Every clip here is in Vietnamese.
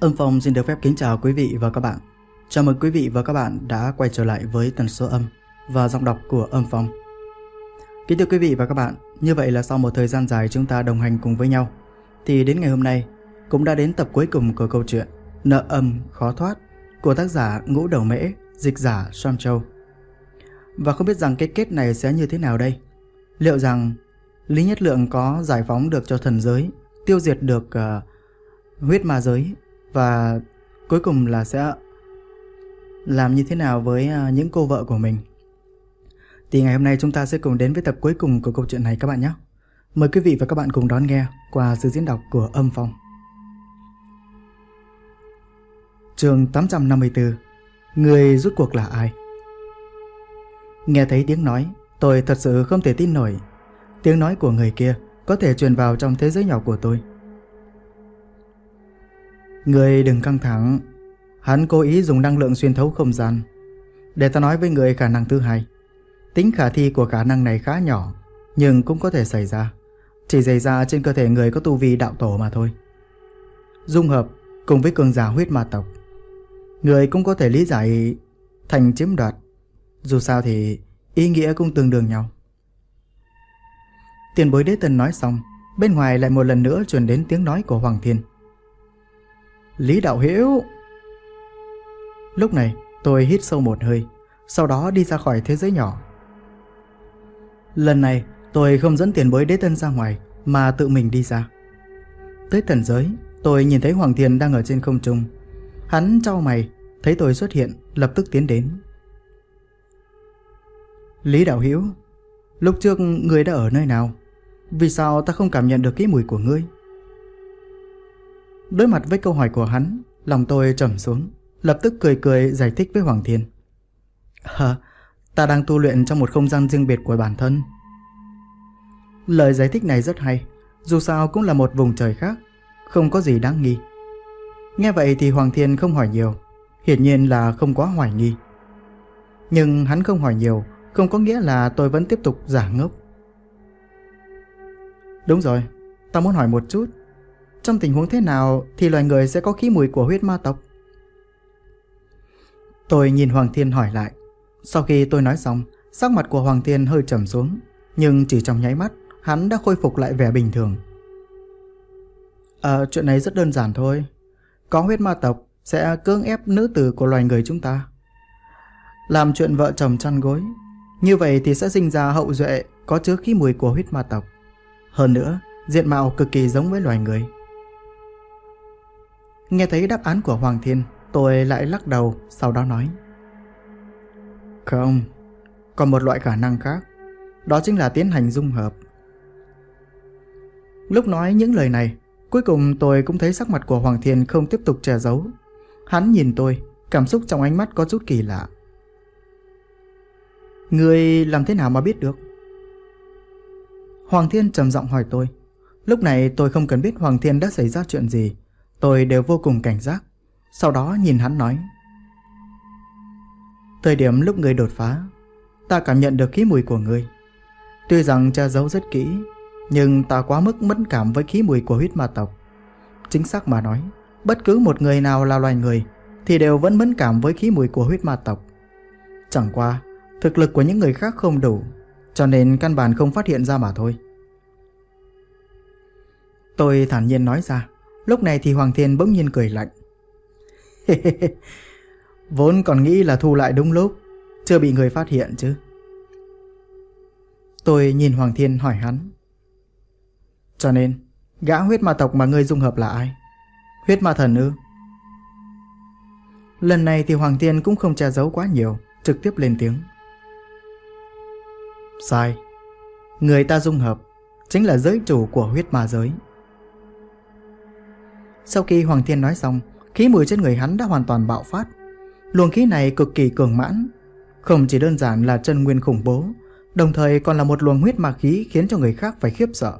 Âm Phong xin được phép kính chào quý vị và các bạn. Chào mừng quý vị và các bạn đã quay trở lại với tần số âm và giọng đọc của Âm Phong. Kính thưa quý vị và các bạn, như vậy là sau một thời gian dài chúng ta đồng hành cùng với nhau, thì đến ngày hôm nay cũng đã đến tập cuối cùng của câu chuyện Nợ âm khó thoát của tác giả Ngũ Đầu Mễ, dịch giả Sam Châu. Và không biết rằng cái kết này sẽ như thế nào đây? Liệu rằng Lý Nhất Lượng có giải phóng được cho thần giới, tiêu diệt được huyết ma giới, và cuối cùng là sẽ làm như thế nào với những cô vợ của mình? Thì ngày hôm nay chúng ta sẽ cùng đến với tập cuối cùng của câu chuyện này các bạn nhé. Mời quý vị và các bạn cùng đón nghe qua sự diễn đọc của Âm Phong. Chương 854. Người rút cuộc là ai? Nghe thấy tiếng nói, tôi thật sự không thể tin nổi. Tiếng nói của người kia có thể truyền vào trong thế giới nhỏ của tôi. Người đừng căng thẳng. Hắn cố ý dùng năng lượng xuyên thấu không gian. Để ta nói với người khả năng thứ hai. Tính khả thi của khả năng này khá nhỏ, nhưng cũng có thể xảy ra. Chỉ xảy ra trên cơ thể người có tu vi đạo tổ mà thôi. Dung hợp cùng với cường giả huyết ma tộc, người cũng có thể lý giải thành chiếm đoạt. Dù sao thì ý nghĩa cũng tương đương nhau. Tiền bối đế tân nói xong, bên ngoài lại một lần nữa truyền đến tiếng nói của Hoàng Thiên. Lý đạo hữu. Lúc này tôi hít sâu một hơi, sau đó đi ra khỏi thế giới nhỏ. Lần này tôi không dẫn tiền bối đế tân ra ngoài, mà tự mình đi ra. Tới thần giới, tôi nhìn thấy Hoàng Thiên đang ở trên không trung. Hắn chau mày, thấy tôi xuất hiện, lập tức tiến đến. Lý đạo hữu, lúc trước ngươi đã ở nơi nào? Vì sao ta không cảm nhận được cái mùi của ngươi? Đối mặt với câu hỏi của hắn, lòng tôi trầm xuống, lập tức cười cười giải thích với Hoàng Thiên. Ta đang tu luyện trong một không gian riêng biệt của bản thân. Lời giải thích này rất hay, dù sao cũng là một vùng trời khác, không có gì đáng nghi. Nghe vậy thì Hoàng Thiên không hỏi nhiều, hiển nhiên là không quá hoài nghi. Nhưng hắn không hỏi nhiều không có nghĩa là tôi vẫn tiếp tục giả ngốc. Đúng rồi, ta muốn hỏi một chút, trong tình huống thế nào thì loài người sẽ có khí mùi của huyết ma tộc? Tôi nhìn Hoàng Thiên hỏi lại. Sau khi tôi nói xong, sắc mặt của Hoàng Thiên hơi trầm xuống, nhưng chỉ trong nháy mắt hắn đã khôi phục lại vẻ bình thường. Chuyện này rất đơn giản thôi. Có huyết ma tộc sẽ cưỡng ép nữ tử của loài người chúng ta, làm chuyện vợ chồng chăn gối. Như vậy thì sẽ sinh ra hậu duệ có chứa khí mùi của huyết ma tộc. Hơn nữa, diện mạo cực kỳ giống với loài người. Nghe thấy đáp án của Hoàng Thiên, tôi lại lắc đầu, sau đó nói. Không, còn một loại khả năng khác, đó chính là tiến hành dung hợp. Lúc nói những lời này, cuối cùng tôi cũng thấy sắc mặt của Hoàng Thiên không tiếp tục che giấu. Hắn nhìn tôi, cảm xúc trong ánh mắt có chút kỳ lạ. Ngươi làm thế nào mà biết được? Hoàng Thiên trầm giọng hỏi tôi. Lúc này tôi không cần biết Hoàng Thiên đã xảy ra chuyện gì, tôi đều vô cùng cảnh giác. Sau đó nhìn hắn nói. Thời điểm lúc ngươi đột phá, ta cảm nhận được khí mùi của ngươi. Tuy rằng che giấu rất kỹ, nhưng ta quá mức mẫn cảm với khí mùi của huyết ma tộc. Chính xác mà nói, bất cứ một người nào là loài người thì đều vẫn mẫn cảm với khí mùi của huyết ma tộc. Chẳng qua thực lực của những người khác không đủ, cho nên căn bản không phát hiện ra mà thôi. Tôi thản nhiên nói ra. Lúc này thì Hoàng Thiên bỗng nhiên cười lạnh. Vốn còn nghĩ là thu lại đúng lúc, chưa bị người phát hiện chứ. Tôi nhìn Hoàng Thiên hỏi hắn. Cho nên gã huyết ma tộc mà ngươi dung hợp là ai? Huyết ma thần ư? Lần này thì Hoàng Thiên cũng không che giấu quá nhiều, trực tiếp lên tiếng. Sai. Người ta dung hợp chính là giới chủ của huyết ma giới. Sau khi Hoàng Thiên nói xong, khí mùi trên người hắn đã hoàn toàn bạo phát. Luồng khí này cực kỳ cường mãn, không chỉ đơn giản là chân nguyên khủng bố, đồng thời còn là một luồng huyết ma khí khiến cho người khác phải khiếp sợ.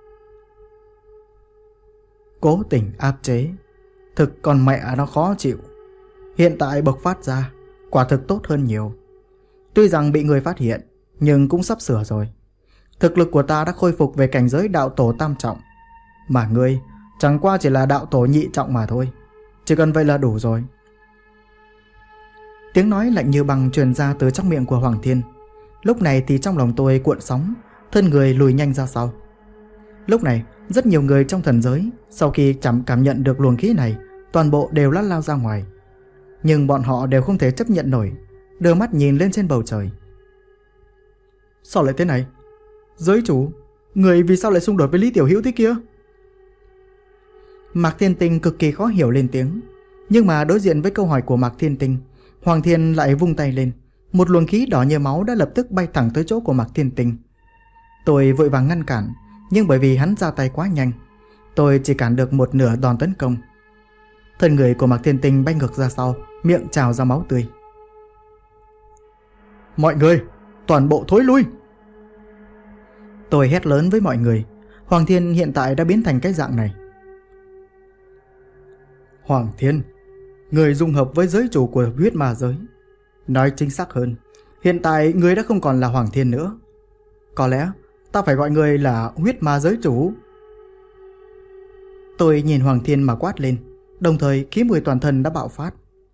Cố tình áp chế, thực còn mẹ nó khó chịu. Hiện tại bộc phát ra, quả thực tốt hơn nhiều. Tuy rằng bị người phát hiện, nhưng cũng sắp sửa rồi. Thực lực của ta đã khôi phục về cảnh giới đạo tổ tam trọng, mà ngươi chẳng qua chỉ là đạo tổ nhị trọng mà thôi. Chỉ cần vậy là đủ rồi. Tiếng nói lạnh như băng truyền ra từ trong miệng của Hoàng Thiên. Lúc này thì trong lòng tôi cuộn sóng, thân người lùi nhanh ra sau. Lúc này, rất nhiều người trong thần giới sau khi cảm nhận được luồng khí này, toàn bộ đều lăn lao ra ngoài. Nhưng bọn họ đều không thể chấp nhận nổi, đưa mắt nhìn lên trên bầu trời. Sao lại thế này? Giới chủ, người vì sao lại xung đột với Lý Tiểu Hữu thế kia? Mạc Thiên Tinh cực kỳ khó hiểu lên tiếng. Nhưng mà đối diện với câu hỏi của Mạc Thiên Tinh, Hoàng Thiên lại vung tay lên. Một luồng khí đỏ như máu đã lập tức bay thẳng tới chỗ của Mạc Thiên Tinh. Tôi vội vàng ngăn cản, nhưng bởi vì hắn ra tay quá nhanh, tôi chỉ cản được một nửa đòn tấn công. Thân người của Mạc Thiên Tinh bay ngược ra sau, miệng trào ra máu tươi. Mọi người, toàn bộ thối lui! Tôi hét lớn với mọi người. Hoàng Thiên hiện tại đã biến thành cái dạng này. Hoàng Thiên, người dung hợp với giới chủ của huyết ma giới. Nói chính xác hơn, hiện tại người đã không còn là Hoàng Thiên nữa. Có lẽ ta phải gọi người là huyết ma giới chủ. Tôi nhìn Hoàng Thiên mà quát lên, đồng thời khí mùi toàn thân đã bạo phát.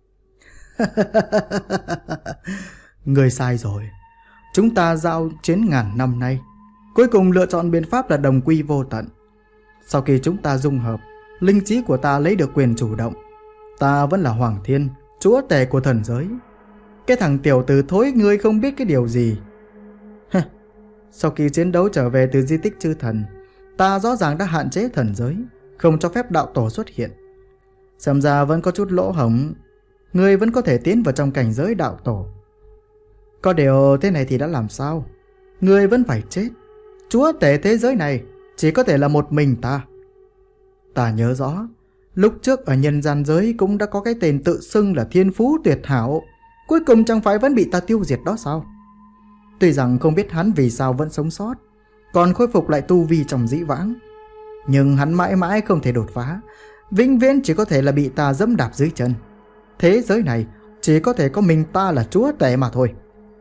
Người sai rồi. Chúng ta giao chiến ngàn năm nay, cuối cùng lựa chọn biện pháp là đồng quy vô tận. Sau khi chúng ta dung hợp, linh trí của ta lấy được quyền chủ động. Ta vẫn là Hoàng Thiên, chúa tể của thần giới. Cái thằng tiểu tử thối ngươi không biết cái điều gì. Sau khi chiến đấu trở về từ di tích chư thần, ta rõ ràng đã hạn chế thần giới, không cho phép đạo tổ xuất hiện. Xem ra vẫn có chút lỗ hổng, ngươi vẫn có thể tiến vào trong cảnh giới đạo tổ. Có điều thế này thì đã làm sao? Ngươi vẫn phải chết. Chúa tể thế giới này chỉ có thể là một mình ta. Ta nhớ rõ, lúc trước ở nhân gian giới cũng đã có cái tên tự xưng là thiên phú tuyệt hảo, cuối cùng chẳng phải vẫn bị ta tiêu diệt đó sao? Tuy rằng không biết hắn vì sao vẫn sống sót, còn khôi phục lại tu vi trong dĩ vãng, nhưng hắn mãi mãi không thể đột phá, vĩnh viễn chỉ có thể là bị ta dẫm đạp dưới chân. Thế giới này chỉ có thể có mình ta là chúa tể mà thôi.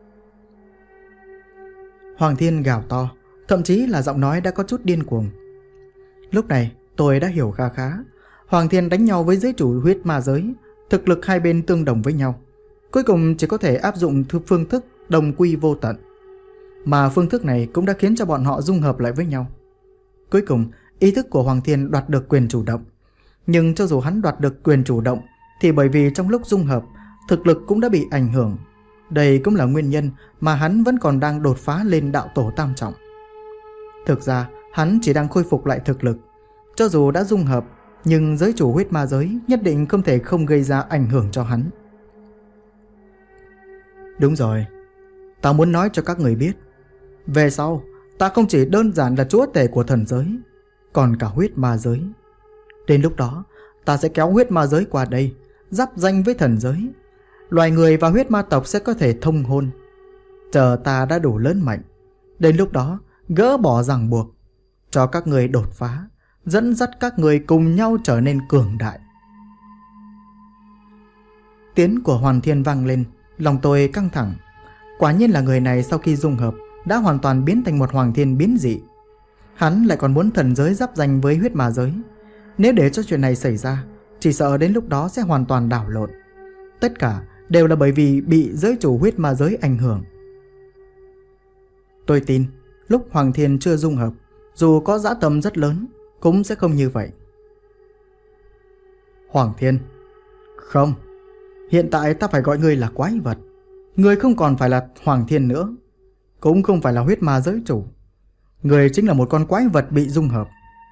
Hoàng Thiên gào to, thậm chí là giọng nói đã có chút điên cuồng. Lúc này tôi đã hiểu khá khá. Hoàng Thiên đánh nhau với giới chủ huyết ma giới, thực lực hai bên tương đồng với nhau, cuối cùng chỉ có thể áp dụng phương thức đồng quy vô tận. Mà phương thức này cũng đã khiến cho bọn họ dung hợp lại với nhau. Cuối cùng ý thức của Hoàng Thiên đoạt được quyền chủ động. Nhưng cho dù hắn đoạt được quyền chủ động, thì bởi vì trong lúc dung hợp, thực lực cũng đã bị ảnh hưởng. Đây cũng là nguyên nhân mà hắn vẫn còn đang đột phá lên đạo tổ tam trọng. Thực ra hắn chỉ đang khôi phục lại thực lực. Cho dù đã dung hợp, nhưng giới chủ huyết ma giới nhất định không thể không gây ra ảnh hưởng cho hắn. Đúng rồi, ta muốn nói cho các người biết, về sau ta không chỉ đơn giản là chúa tể của thần giới, còn cả huyết ma giới. Đến lúc đó ta sẽ kéo huyết ma giới qua đây, giáp danh với thần giới. Loài người và huyết ma tộc sẽ có thể thông hôn. Chờ ta đã đủ lớn mạnh, đến lúc đó gỡ bỏ ràng buộc, cho các người đột phá, dẫn dắt các người cùng nhau trở nên cường đại. Tiếng của Hoàng Thiên vang lên, lòng tôi căng thẳng. Quả nhiên là người này sau khi dung hợp đã hoàn toàn biến thành một Hoàng Thiên biến dị. Hắn lại còn muốn thần giới giáp danh với huyết ma giới. Nếu để cho chuyện này xảy ra, chỉ sợ đến lúc đó sẽ hoàn toàn đảo lộn. Tất cả đều là bởi vì bị giới chủ huyết ma giới ảnh hưởng. Tôi tin lúc Hoàng Thiên chưa dung hợp, dù có dã tâm rất lớn, cũng sẽ không như vậy. Hoàng Thiên, không, hiện tại ta phải gọi ngươi là quái vật. Ngươi không còn phải là Hoàng Thiên nữa, cũng không phải là huyết ma giới chủ. Ngươi chính là một con quái vật bị dung hợp.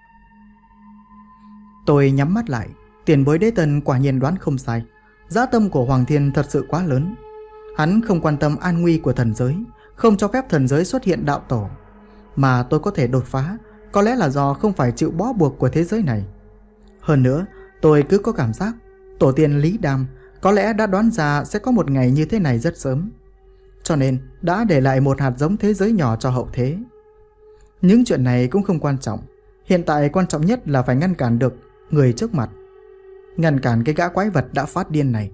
Tôi nhắm mắt lại. Tiền bối đế tân quả nhiên đoán không sai. Dã tâm của Hoàng Thiên thật sự quá lớn. Hắn không quan tâm an nguy của thần giới, không cho phép thần giới xuất hiện đạo tổ. Mà tôi có thể đột phá, có lẽ là do không phải chịu bó buộc của thế giới này. Hơn nữa, tôi cứ có cảm giác tổ tiên Lý Đam có lẽ đã đoán ra sẽ có một ngày như thế này rất sớm, cho nên đã để lại một hạt giống thế giới nhỏ cho hậu thế. Những chuyện này cũng không quan trọng. Hiện tại quan trọng nhất là phải ngăn cản được người trước mặt, ngăn cản cái gã quái vật đã phát điên này.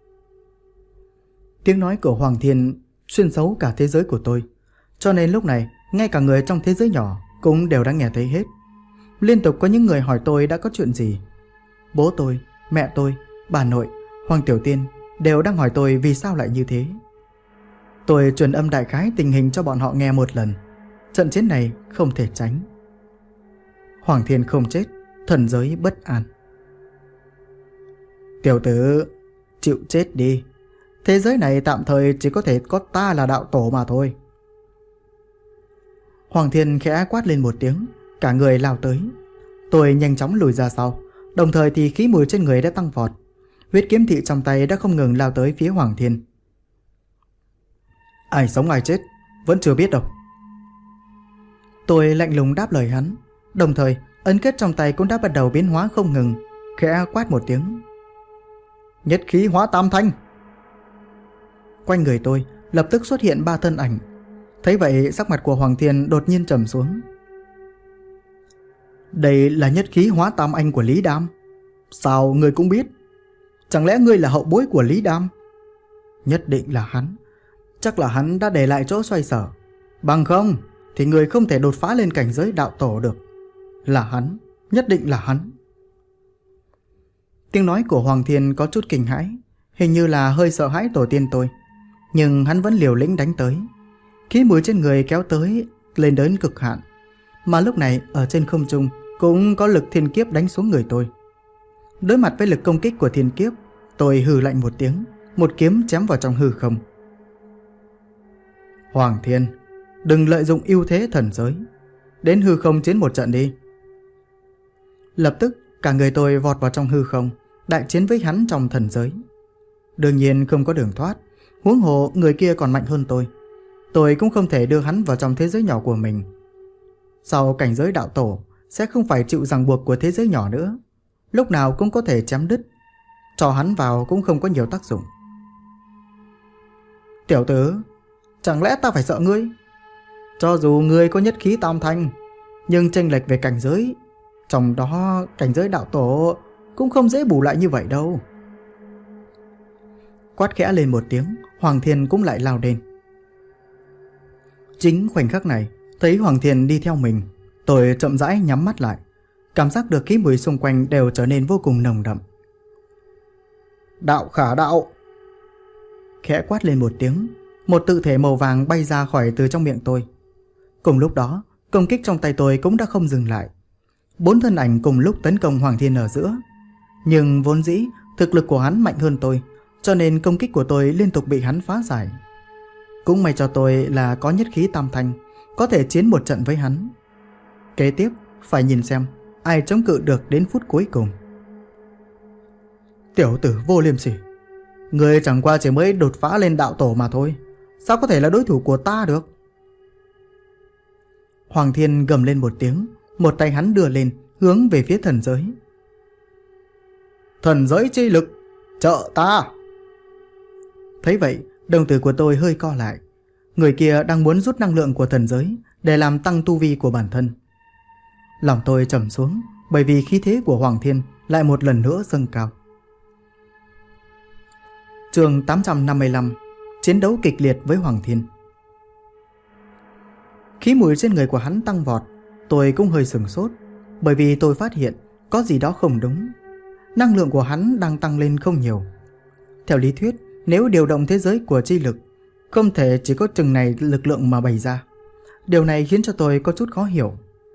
Tiếng nói của Hoàng Thiên xuyên thấu cả thế giới của tôi, cho nên lúc này ngay cả người trong thế giới nhỏ cũng đều đã nghe thấy hết. Liên tục có những người hỏi tôi đã có chuyện gì. Bố tôi, mẹ tôi, bà nội, Hoàng Tiểu Tiên đều đang hỏi tôi vì sao lại như thế. Tôi truyền âm đại khái tình hình cho bọn họ nghe một lần. Trận chiến này không thể tránh. Hoàng Thiên không chết, thần giới bất an. Tiểu tử, chịu chết đi. Thế giới này tạm thời chỉ có thể có ta là đạo tổ mà thôi. Hoàng Thiên khẽ quát lên một tiếng, cả người lao tới. Tôi nhanh chóng lùi ra sau, đồng thời thì khí mùi trên người đã tăng vọt. Huyết kiếm thị trong tay đã không ngừng lao tới phía Hoàng Thiên. Ai sống ai chết vẫn chưa biết đâu. Tôi lạnh lùng đáp lời hắn, đồng thời ấn kết trong tay cũng đã bắt đầu biến hóa không ngừng, khẽ quát một tiếng. Nhất khí hóa tam thanh. Quanh người tôi lập tức xuất hiện 3 thân ảnh. Thấy vậy sắc mặt của Hoàng Thiên đột nhiên trầm xuống. Đây là nhất khí hóa tam anh của Lý Đam. Sao ngươi cũng biết? Chẳng lẽ ngươi là hậu bối của Lý Đam? Nhất định là hắn. Chắc là hắn đã để lại chỗ xoay sở. Bằng không thì người không thể đột phá lên cảnh giới đạo tổ được. Là hắn, nhất định là hắn. Tiếng nói của Hoàng Thiên có chút kinh hãi, hình như là hơi sợ hãi tổ tiên tôi. Nhưng hắn vẫn liều lĩnh đánh tới. Khí mùi trên người kéo tới lên đến cực hạn. Mà lúc này ở trên không trung cũng có lực thiên kiếp đánh xuống người tôi. Đối mặt với lực công kích của thiên kiếp, tôi hừ lạnh một tiếng, một kiếm chém vào trong hư không. Hoàng Thiên, đừng lợi dụng ưu thế thần giới, đến hư không chiến một trận đi. Lập tức cả người tôi vọt vào trong hư không, đại chiến với hắn trong thần giới. Đương nhiên không có đường thoát, huống hồ người kia còn mạnh hơn tôi cũng không thể đưa hắn vào trong thế giới nhỏ của mình. Sau cảnh giới đạo tổ sẽ không phải chịu ràng buộc của thế giới nhỏ nữa, lúc nào cũng có thể chém đứt. Cho hắn vào cũng không có nhiều tác dụng. Tiểu tử, chẳng lẽ ta phải sợ ngươi? Cho dù ngươi có nhất khí tam thanh, nhưng chênh lệch về cảnh giới, trong đó cảnh giới đạo tổ cũng không dễ bù lại như vậy đâu. Quát khẽ lên một tiếng, Hoàng Thiên cũng lại lao đến. Chính khoảnh khắc này, thấy Hoàng Thiên đi theo mình, tôi chậm rãi nhắm mắt lại, cảm giác được khí mùi xung quanh đều trở nên vô cùng nồng đậm. Đạo khả đạo. Khẽ quát lên một tiếng, một tự thể màu vàng bay ra khỏi từ trong miệng tôi. Cùng lúc đó, công kích trong tay tôi cũng đã không dừng lại. 4 thân ảnh cùng lúc tấn công Hoàng Thiên ở giữa. Nhưng vốn dĩ thực lực của hắn mạnh hơn tôi, cho nên công kích của tôi liên tục bị hắn phá giải. Cũng may cho tôi là có nhất khí tam thanh, có thể chiến một trận với hắn. Kế tiếp phải nhìn xem ai chống cự được đến phút cuối cùng. Tiểu tử vô liêm sỉ, người chẳng qua chỉ mới đột phá lên đạo tổ mà thôi, sao có thể là đối thủ của ta được? Hoàng Thiên gầm lên một tiếng, một tay hắn đưa lên hướng về phía thần giới. Thần giới chi lực, trợ ta! Thấy vậy, đồng tử của tôi hơi co lại. Người kia đang muốn rút năng lượng của thần giới để làm tăng tu vi của bản thân. Lòng tôi trầm xuống, bởi vì khí thế của Hoàng Thiên lại một lần nữa dâng cao. Chương 855, chiến đấu kịch liệt với Hoàng Thiên. Khí mùi trên người của hắn tăng vọt, tôi cũng hơi sửng sốt, bởi vì tôi phát hiện có gì đó không đúng. Năng lượng của hắn đang tăng lên không nhiều. Theo lý thuyết, nếu điều động thế giới của chi lực, không thể chỉ có chừng này lực lượng mà bày ra. Điều này khiến cho tôi có chút khó hiểu.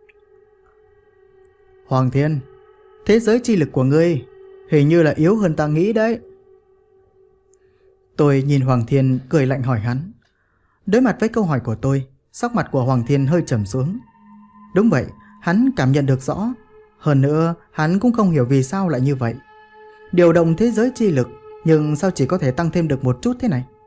Hoàng Thiên, thế giới chi lực của ngươi hình như là yếu hơn ta nghĩ đấy. Tôi nhìn Hoàng Thiên cười lạnh hỏi hắn. Đối mặt với câu hỏi của tôi, sắc mặt của Hoàng Thiên hơi trầm xuống. Đúng vậy, hắn cảm nhận được rõ. Hơn nữa, hắn cũng không hiểu vì sao lại như vậy. Điều động thế giới chi lực, nhưng sao chỉ có thể tăng thêm được một chút thế này?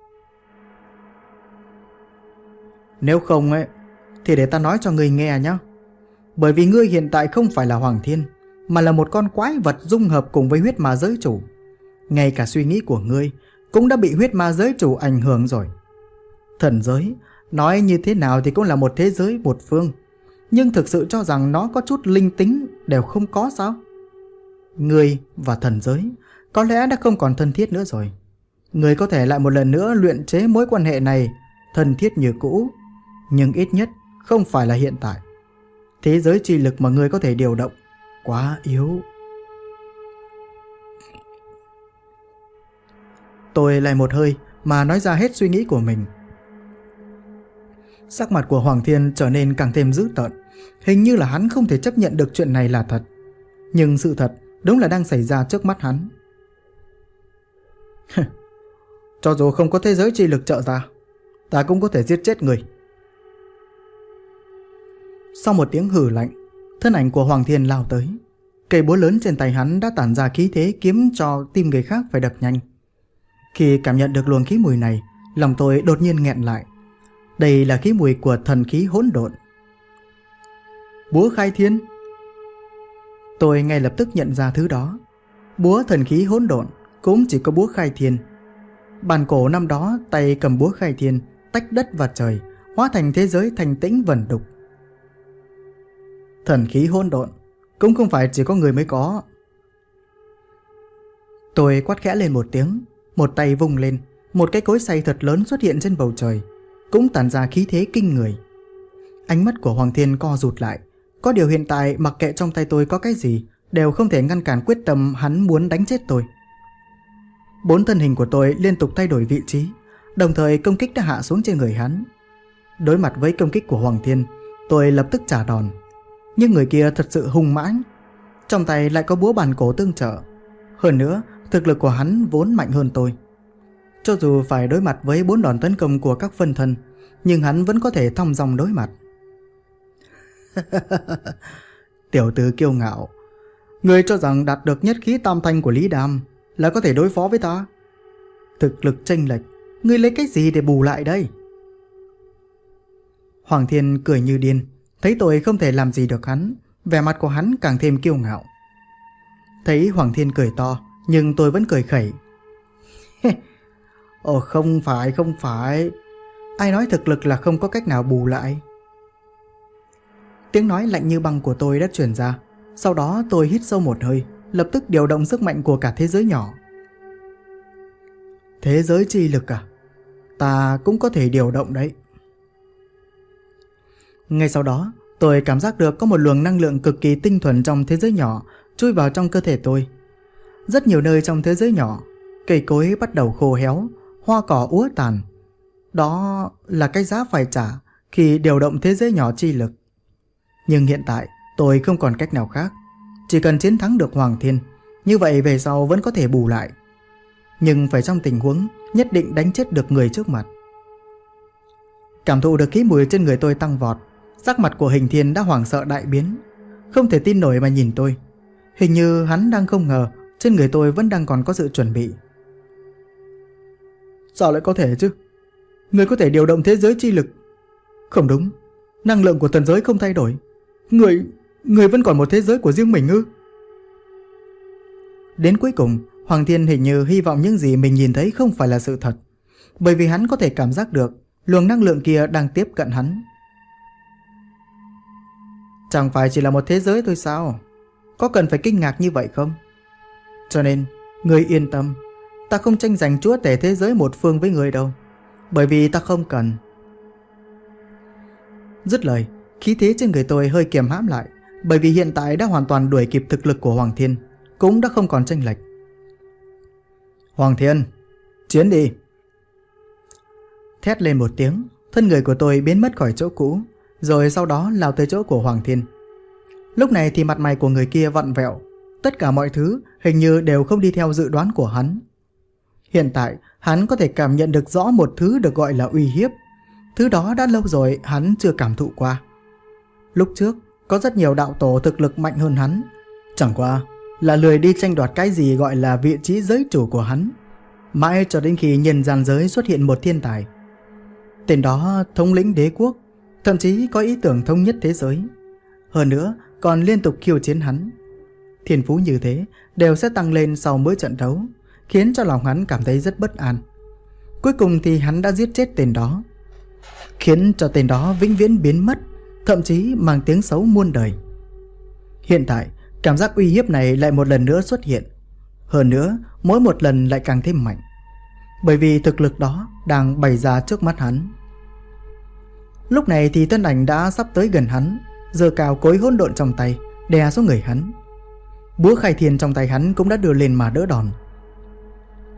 Nếu không ấy, thì để ta nói cho ngươi nghe nhé. Bởi vì ngươi hiện tại không phải là Hoàng Thiên, mà là một con quái vật dung hợp cùng với huyết ma giới chủ. Ngay cả suy nghĩ của ngươi cũng đã bị huyết ma giới chủ ảnh hưởng rồi. Thần giới, nói như thế nào thì cũng là một thế giới một phương, nhưng thực sự cho rằng nó có chút linh tính đều không có sao? Ngươi và thần giới có lẽ đã không còn thân thiết nữa rồi. Ngươi có thể lại một lần nữa luyện chế mối quan hệ này thân thiết như cũ, nhưng ít nhất không phải là hiện tại. Thế giới chi lực mà ngươi có thể điều động quá yếu. tôi lại một hơi mà nói ra hết suy nghĩ của mình. Sắc mặt của Hoàng Thiên trở nên càng thêm dữ tợn. Hình như là hắn không thể chấp nhận được chuyện này là thật. Nhưng sự thật đúng là đang xảy ra trước mắt hắn. Cho dù không có thế giới chi lực trợ ra, ta cũng có thể giết chết người. Sau một tiếng hừ lạnh, thân ảnh của Hoàng Thiên lao tới. Cây búa lớn trên tay hắn đã tản ra khí thế kiếm cho tim người khác phải đập nhanh. Khi cảm nhận được luồng khí mùi này, lòng tôi đột nhiên nghẹn lại. Đây là khí mùi của thần khí hỗn độn. Búa khai thiên. Tôi ngay lập tức nhận ra thứ đó. Búa thần khí hỗn độn cũng chỉ có búa khai thiên. Bàn cổ năm đó tay cầm búa khai thiên, tách đất và trời, hóa thành thế giới thanh tĩnh vẩn đục. Thần khí hỗn độn cũng không phải chỉ có người mới có. Tôi quát khẽ lên một tiếng, một tay vung lên, một cái cối xay thật lớn xuất hiện trên bầu trời, cũng tản ra khí thế kinh người. Ánh mắt của Hoàng Thiên co rụt lại. Có điều hiện tại mặc kệ trong tay tôi có cái gì, đều không thể ngăn cản quyết tâm hắn muốn đánh chết tôi. 4 thân hình của tôi liên tục thay đổi vị trí, đồng thời công kích đã hạ xuống trên người hắn. Đối mặt với công kích của Hoàng Thiên, tôi lập tức trả đòn. Nhưng người kia thật sự hung mãnh, trong tay lại có búa bàn cổ tương trợ. Hơn nữa, thực lực của hắn vốn mạnh hơn tôi. Cho dù phải đối mặt với 4 đòn tấn công của các phân thân, nhưng hắn vẫn có thể thong dong đối mặt. Tiểu tử kiêu ngạo, ngươi cho rằng đạt được nhất khí tam thanh của Lý Đàm là có thể đối phó với ta? Thực lực chênh lệch, ngươi lấy cái gì để bù lại đây? Hoàng Thiên cười như điên, thấy tôi không thể làm gì được hắn, vẻ mặt của hắn càng thêm kiêu ngạo. Thấy Hoàng Thiên cười to, nhưng tôi vẫn cười khẩy. Ồ không phải, ai nói thực lực là không có cách nào bù lại? Tiếng nói lạnh như băng của tôi đã truyền ra. Sau đó tôi hít sâu một hơi, lập tức điều động sức mạnh của cả thế giới nhỏ. Thế giới chi lực à? Ta cũng có thể điều động đấy. Ngay sau đó, tôi cảm giác được có một luồng năng lượng cực kỳ tinh thuần trong thế giới nhỏ chui vào trong cơ thể tôi. Rất nhiều nơi trong thế giới nhỏ, cây cối bắt đầu khô héo, hoa cỏ úa tàn. Đó là cái giá phải trả khi điều động thế giới nhỏ chi lực. Nhưng hiện tại tôi không còn cách nào khác. Chỉ cần chiến thắng được Hoàng Thiên, như vậy về sau vẫn có thể bù lại. Nhưng phải trong tình huống nhất định đánh chết được người trước mặt. Cảm thụ được khí mùi trên người tôi tăng vọt, sắc mặt của Hình Thiên đã hoảng sợ đại biến, không thể tin nổi mà nhìn tôi. Hình như hắn đang không ngờ trên người tôi vẫn đang còn có sự chuẩn bị. Sao lại có thể chứ? Người có thể điều động thế giới chi lực. Không đúng, năng lượng của thần giới không thay đổi. Người vẫn còn một thế giới của riêng mình ư? Đến cuối cùng, Hoàng Thiên hình như hy vọng những gì mình nhìn thấy không phải là sự thật, bởi vì hắn có thể cảm giác được luồng năng lượng kia đang tiếp cận hắn. Chẳng phải chỉ là một thế giới thôi sao? Có cần phải kinh ngạc như vậy không? Cho nên, người yên tâm, ta không tranh giành chúa tể thế giới một phương với người đâu, bởi vì ta không cần. Dứt lời, khí thế trên người tôi hơi kiềm hãm lại, bởi vì hiện tại đã hoàn toàn đuổi kịp thực lực của Hoàng Thiên, cũng đã không còn chênh lệch. Hoàng Thiên, chiến đi! Thét lên một tiếng, thân người của tôi biến mất khỏi chỗ cũ, rồi sau đó lao tới chỗ của Hoàng Thiên. Lúc này thì mặt mày của người kia vặn vẹo, tất cả mọi thứ hình như đều không đi theo dự đoán của hắn. Hiện tại, hắn có thể cảm nhận được rõ một thứ được gọi là uy hiếp. Thứ đó đã lâu rồi hắn chưa cảm thụ qua. Lúc trước, có rất nhiều đạo tổ thực lực mạnh hơn hắn, chẳng qua là lười đi tranh đoạt cái gì gọi là vị trí giới chủ của hắn. Mãi cho đến khi nhân gian giới xuất hiện một thiên tài. Tên đó thống lĩnh đế quốc, thậm chí có ý tưởng thống nhất thế giới. Hơn nữa còn liên tục khiêu chiến hắn. Thiên phú như thế đều sẽ tăng lên sau mỗi trận đấu, khiến cho lòng hắn cảm thấy rất bất an. Cuối cùng thì hắn đã giết chết tên đó, khiến cho tên đó vĩnh viễn biến mất, thậm chí mang tiếng xấu muôn đời. Hiện tại, cảm giác uy hiếp này lại một lần nữa xuất hiện. Hơn nữa, mỗi một lần lại càng thêm mạnh, bởi vì thực lực đó đang bày ra trước mắt hắn. Lúc này thì thân ảnh đã sắp tới gần hắn, giơ cao cối hỗn độn trong tay, đè xuống người hắn. Búa khai thiên trong tay hắn cũng đã đưa lên mà đỡ đòn.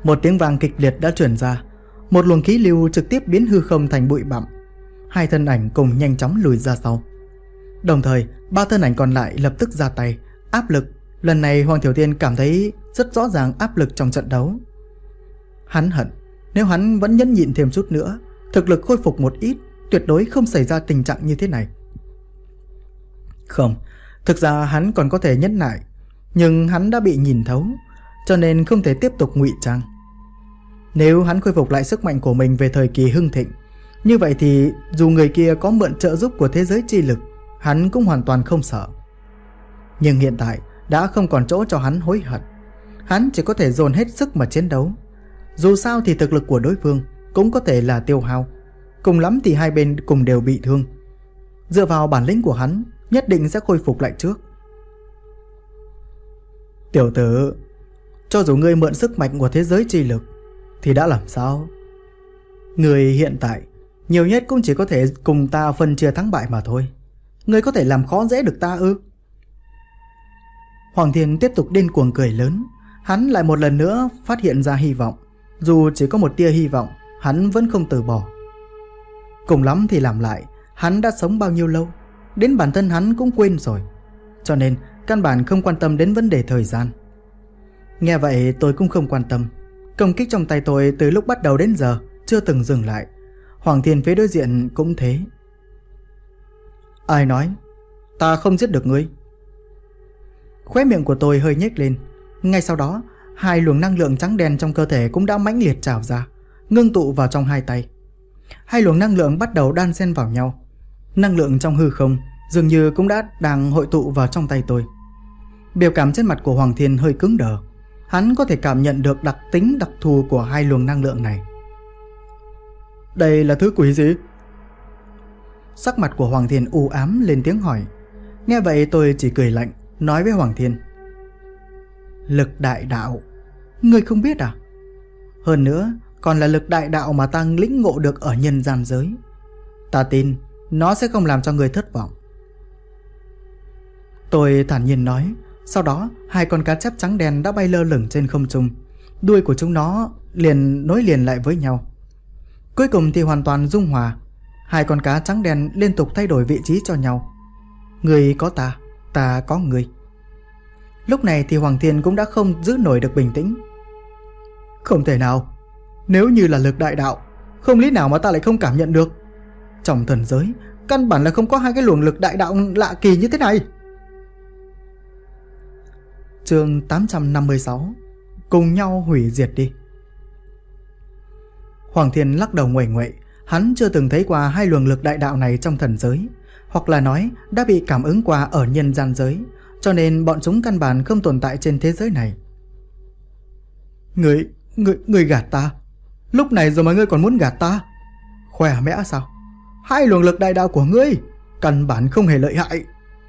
Một tiếng vang kịch liệt đã truyền ra, một luồng khí lưu trực tiếp biến hư không thành bụi bặm. Hai thân ảnh cùng nhanh chóng lùi ra sau. Đồng thời, ba thân ảnh còn lại lập tức ra tay, áp lực. Lần này Hoàng Thiểu Tiên cảm thấy rất rõ ràng áp lực trong trận đấu. Hắn hận, nếu hắn vẫn nhẫn nhịn thêm chút nữa, thực lực khôi phục một ít, tuyệt đối không xảy ra tình trạng như thế này. Không, thực ra hắn còn có thể nhẫn nại, nhưng hắn đã bị nhìn thấu, cho nên không thể tiếp tục ngụy trang. Nếu hắn khôi phục lại sức mạnh của mình về thời kỳ hưng thịnh, như vậy thì dù người kia có mượn trợ giúp của thế giới chi lực, hắn cũng hoàn toàn không sợ. Nhưng hiện tại đã không còn chỗ cho hắn hối hận. Hắn chỉ có thể dồn hết sức mà chiến đấu. Dù sao thì thực lực của đối phương cũng có thể là tiêu hao, cùng lắm thì hai bên cùng đều bị thương. Dựa vào bản lĩnh của hắn, nhất định sẽ khôi phục lại trước. Tiểu tử, cho dù ngươi mượn sức mạnh của thế giới chi lực thì đã làm sao? Ngươi hiện tại nhiều nhất cũng chỉ có thể cùng ta phân chia thắng bại mà thôi. Ngươi có thể làm khó dễ được ta ư? Hoàng Thiên tiếp tục điên cuồng cười lớn. Hắn lại một lần nữa phát hiện ra hy vọng. Dù chỉ có một tia hy vọng, hắn vẫn không từ bỏ. Cùng lắm thì làm lại. Hắn đã sống bao nhiêu lâu, đến bản thân hắn cũng quên rồi. Cho nên căn bản không quan tâm đến vấn đề thời gian. Nghe vậy tôi cũng không quan tâm. Công kích trong tay tôi từ lúc bắt đầu đến giờ chưa từng dừng lại. Hoàng Thiên phía đối diện cũng thế. Ai nói ta không giết được ngươi? Khóe miệng của tôi hơi nhếch lên. Ngay sau đó, hai luồng năng lượng trắng đen trong cơ thể cũng đã mãnh liệt trào ra, ngưng tụ vào trong hai tay. Hai luồng năng lượng bắt đầu đan xen vào nhau. Năng lượng trong hư không dường như cũng đang hội tụ vào trong tay tôi. Biểu cảm trên mặt của Hoàng Thiên hơi cứng đờ. Hắn có thể cảm nhận được đặc tính đặc thù của hai luồng năng lượng này. Đây là thứ quỷ gì? Sắc mặt của Hoàng Thiên u ám lên tiếng hỏi. Nghe vậy tôi chỉ cười lạnh, nói với Hoàng Thiên: Lực đại đạo, ngươi không biết à? Hơn nữa còn là lực đại đạo mà ta lĩnh ngộ được ở nhân gian giới. Ta tin nó sẽ không làm cho ngươi thất vọng. Tôi thản nhiên nói. Sau đó hai con cá chép trắng đen đã bay lơ lửng trên không trung. Đuôi của chúng nó nối liền lại với nhau. Cuối cùng thì hoàn toàn dung hòa. Hai con cá trắng đen liên tục thay đổi vị trí cho nhau. Người có ta, ta có người. Lúc này thì Hoàng Thiên cũng đã không giữ nổi được bình tĩnh. Không thể nào. Nếu như là lực đại đạo, không lý nào mà ta lại không cảm nhận được. Trong thần giới căn bản là không có hai cái luồng lực đại đạo lạ kỳ như thế này. Chương 856. Cùng nhau hủy diệt đi. Hoàng Thiên lắc đầu nguậy nguậy. Hắn chưa từng thấy qua hai luồng lực đại đạo này trong thần giới, hoặc là nói đã bị cảm ứng qua ở nhân gian giới, cho nên bọn chúng căn bản không tồn tại trên thế giới này. Ngươi gạt ta? Lúc này rồi mà ngươi còn muốn gạt ta? Khỏe mẽ sao? Hai luồng lực đại đạo của ngươi căn bản không hề lợi hại.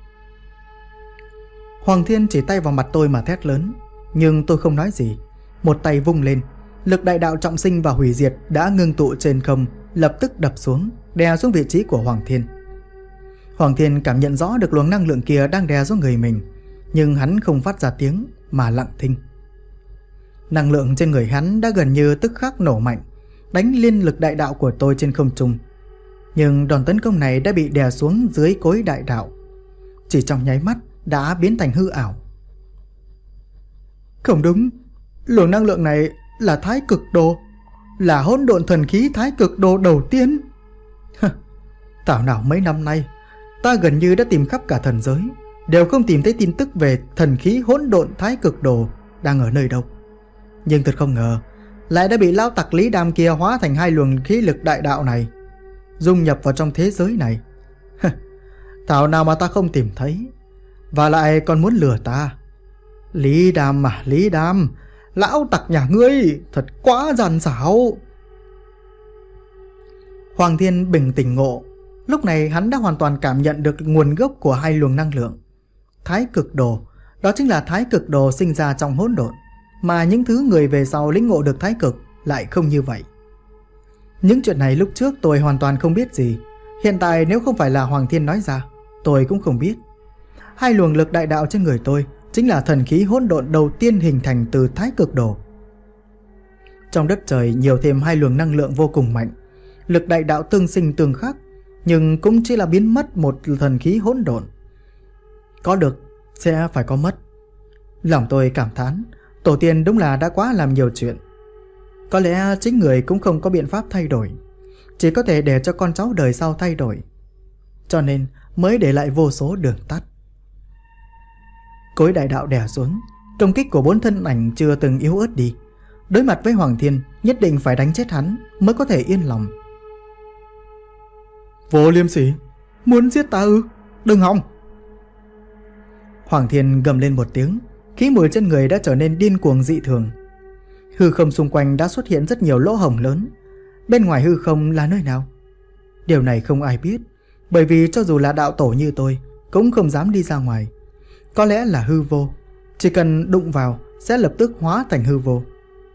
Hoàng Thiên chỉ tay vào mặt tôi mà thét lớn. Nhưng tôi không nói gì. Một tay vung lên, lực đại đạo trọng sinh và hủy diệt đã ngưng tụ trên không, lập tức đập xuống, đè xuống vị trí của Hoàng Thiên. Hoàng Thiên cảm nhận rõ được luồng năng lượng kia đang đè xuống người mình, nhưng hắn không phát ra tiếng mà lặng thinh. Năng lượng trên người hắn đã gần như tức khắc nổ mạnh, đánh liên lực đại đạo của tôi trên không trung. Nhưng đòn tấn công này đã bị đè xuống dưới cối đại đạo, chỉ trong nháy mắt đã biến thành hư ảo. Không đúng, luồng năng lượng này là thái cực đồ, là hỗn độn thần khí thái cực đồ đầu tiên. Thảo nào mấy năm nay ta gần như đã tìm khắp cả thần giới, đều không tìm thấy tin tức về thần khí hỗn độn thái cực đồ đang ở nơi đâu. Nhưng thật không ngờ lại đã bị lão tặc Lý Đam kia hóa thành hai luồng khí lực đại đạo này, dung nhập vào trong thế giới này. Thảo nào mà ta không tìm thấy, và lại còn muốn lừa ta. Lý Đam mà Lý Đam, lão tặc nhà ngươi thật quá gian xảo. Hoàng Thiên bình tĩnh ngộ. Lúc này hắn đã hoàn toàn cảm nhận được nguồn gốc của hai luồng năng lượng. Thái cực đồ, đó chính là thái cực đồ sinh ra trong hỗn độn, mà những thứ người về sau lĩnh ngộ được thái cực lại không như vậy. Những chuyện này lúc trước tôi hoàn toàn không biết gì. Hiện tại nếu không phải là Hoàng Thiên nói ra, tôi cũng không biết. Hai luồng lực đại đạo trên người tôi chính là thần khí hỗn độn đầu tiên hình thành từ thái cực đồ. Trong đất trời nhiều thêm hai luồng năng lượng vô cùng mạnh, lực đại đạo tương sinh tương khắc, nhưng cũng chỉ là biến mất một thần khí hỗn độn. Có được sẽ phải có mất. Lòng tôi cảm thán, tổ tiên đúng là đã quá làm nhiều chuyện. Có lẽ chính người cũng không có biện pháp thay đổi, chỉ có thể để cho con cháu đời sau thay đổi, cho nên mới để lại vô số đường tắt. Cối đại đạo đè xuống, công kích của 4 thân ảnh chưa từng yếu ớt đi. Đối mặt với Hoàng Thiên, nhất định phải đánh chết hắn mới có thể yên lòng. Vô liêm sỉ, muốn giết ta ư? Đừng hòng! Hoàng Thiên gầm lên một tiếng, khí mùi trên người đã trở nên điên cuồng dị thường. Hư không xung quanh đã xuất hiện rất nhiều lỗ hổng lớn. Bên ngoài hư không là nơi nào? Điều này không ai biết, bởi vì cho dù là đạo tổ như tôi cũng không dám đi ra ngoài. Có lẽ là hư vô, chỉ cần đụng vào sẽ lập tức hóa thành hư vô.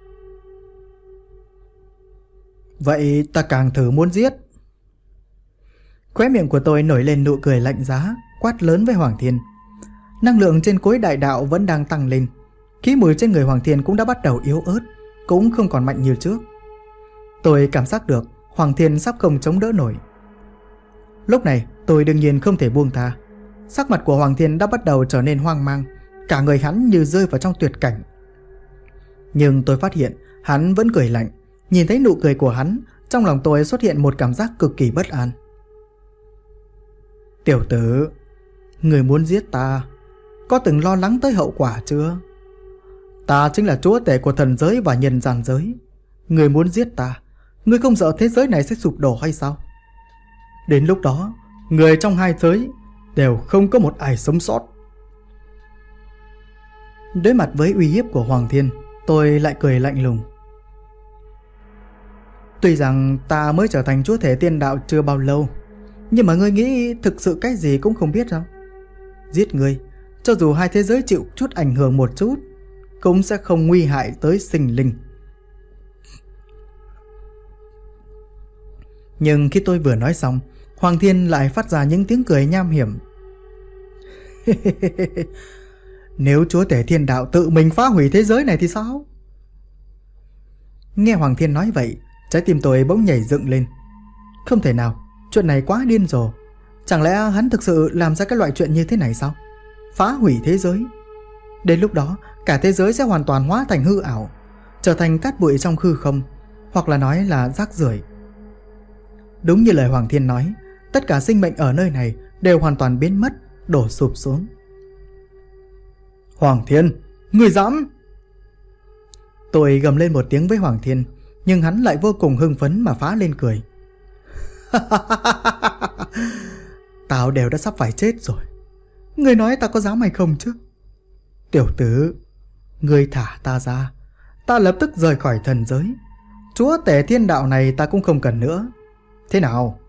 Vậy ta càng thử muốn giết. Khóe miệng của tôi nổi lên nụ cười lạnh giá, quát lớn với Hoàng Thiên. Năng lượng trên cối đại đạo vẫn đang tăng lên. Khí mùi trên người Hoàng Thiên cũng đã bắt đầu yếu ớt, cũng không còn mạnh như trước. Tôi cảm giác được Hoàng Thiên sắp không chống đỡ nổi. Lúc này tôi đương nhiên không thể buông tha. Sắc mặt của Hoàng Thiên đã bắt đầu trở nên hoang mang, cả người hắn như rơi vào trong tuyệt cảnh. Nhưng tôi phát hiện hắn vẫn cười lạnh. Nhìn thấy nụ cười của hắn, trong lòng tôi xuất hiện một cảm giác cực kỳ bất an. Tiểu tử, người muốn giết ta, có từng lo lắng tới hậu quả chưa? Ta chính là chúa tể của thần giới và nhân gian giới. Người muốn giết ta, người không sợ thế giới này sẽ sụp đổ hay sao? Đến lúc đó, người trong hai giới đều không có một ai sống sót. Đối mặt với uy hiếp của Hoàng Thiên, tôi lại cười lạnh lùng. Tuy rằng ta mới trở thành chúa thể tiên đạo chưa bao lâu, nhưng mà ngươi nghĩ thực sự cái gì cũng không biết sao? Giết ngươi, cho dù hai thế giới chịu chút ảnh hưởng một chút, cũng sẽ không nguy hại tới sinh linh. Nhưng khi tôi vừa nói xong, Hoàng Thiên lại phát ra những tiếng cười nham hiểm. Nếu chúa tể thiên đạo tự mình phá hủy thế giới này thì sao? Nghe Hoàng Thiên nói vậy, trái tim tôi bỗng nhảy dựng lên. Không thể nào, chuyện này quá điên rồ. Chẳng lẽ hắn thực sự làm ra cái loại chuyện như thế này sao? Phá hủy thế giới. Đến lúc đó, cả thế giới sẽ hoàn toàn hóa thành hư ảo, trở thành cát bụi trong hư không, hoặc là nói là rác rưởi. Đúng như lời Hoàng Thiên nói, tất cả sinh mệnh ở nơi này đều hoàn toàn biến mất, đổ sụp xuống. Hoàng Thiên, ngươi dám! Tôi gầm lên một tiếng với Hoàng Thiên, nhưng hắn lại vô cùng hưng phấn mà phá lên cười. Tao đều đã sắp phải chết rồi, ngươi nói ta có dám hay không chứ? Tiểu tử, ngươi thả ta ra, ta lập tức rời khỏi thần giới. Chúa tể thiên đạo này ta cũng không cần nữa. Thế nào?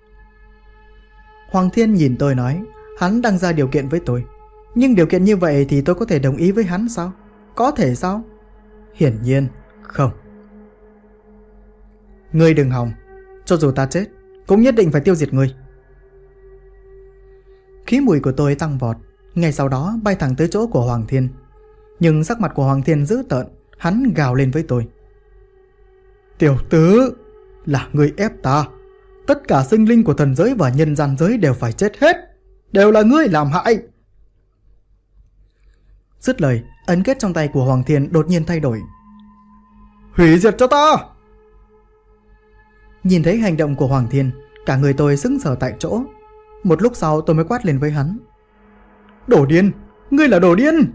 Hoàng Thiên nhìn tôi nói, hắn đang ra điều kiện với tôi. Nhưng điều kiện như vậy thì tôi có thể đồng ý với hắn sao? Có thể sao? Hiển nhiên không. Ngươi đừng hòng, cho dù ta chết cũng nhất định phải tiêu diệt ngươi. Khí mùi của tôi tăng vọt, ngay sau đó bay thẳng tới chỗ của Hoàng Thiên. Nhưng sắc mặt của Hoàng Thiên dữ tợn, hắn gào lên với tôi. Tiểu tử, là ngươi ép ta. Tất cả sinh linh của thần giới và nhân gian giới đều phải chết hết. Đều là ngươi làm hại. Dứt lời, ấn kết trong tay của Hoàng Thiên đột nhiên thay đổi. Hủy diệt cho ta! Nhìn thấy hành động của Hoàng Thiên, cả người tôi sững sờ tại chỗ. Một lúc sau tôi mới quát lên với hắn. Đồ điên! Ngươi là đồ điên!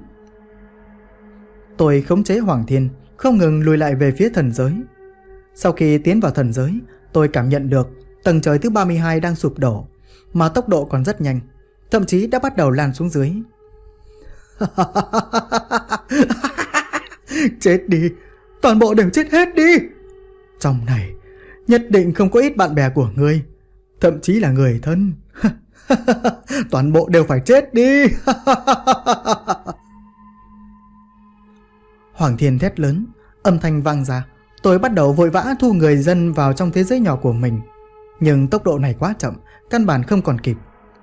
Tôi khống chế Hoàng Thiên, không ngừng lùi lại về phía thần giới. Sau khi tiến vào thần giới, tôi cảm nhận được tầng trời thứ 32 đang sụp đổ, mà tốc độ còn rất nhanh, thậm chí đã bắt đầu lan xuống dưới. Chết đi! Toàn bộ đều chết hết đi! Trong này nhất định không có ít bạn bè của ngươi, thậm chí là người thân. Toàn bộ đều phải chết đi! Hoàng Thiên thét lớn, âm thanh vang ra. Tôi bắt đầu vội vã thu người dân vào trong thế giới nhỏ của mình, nhưng tốc độ này quá chậm, căn bản không còn kịp.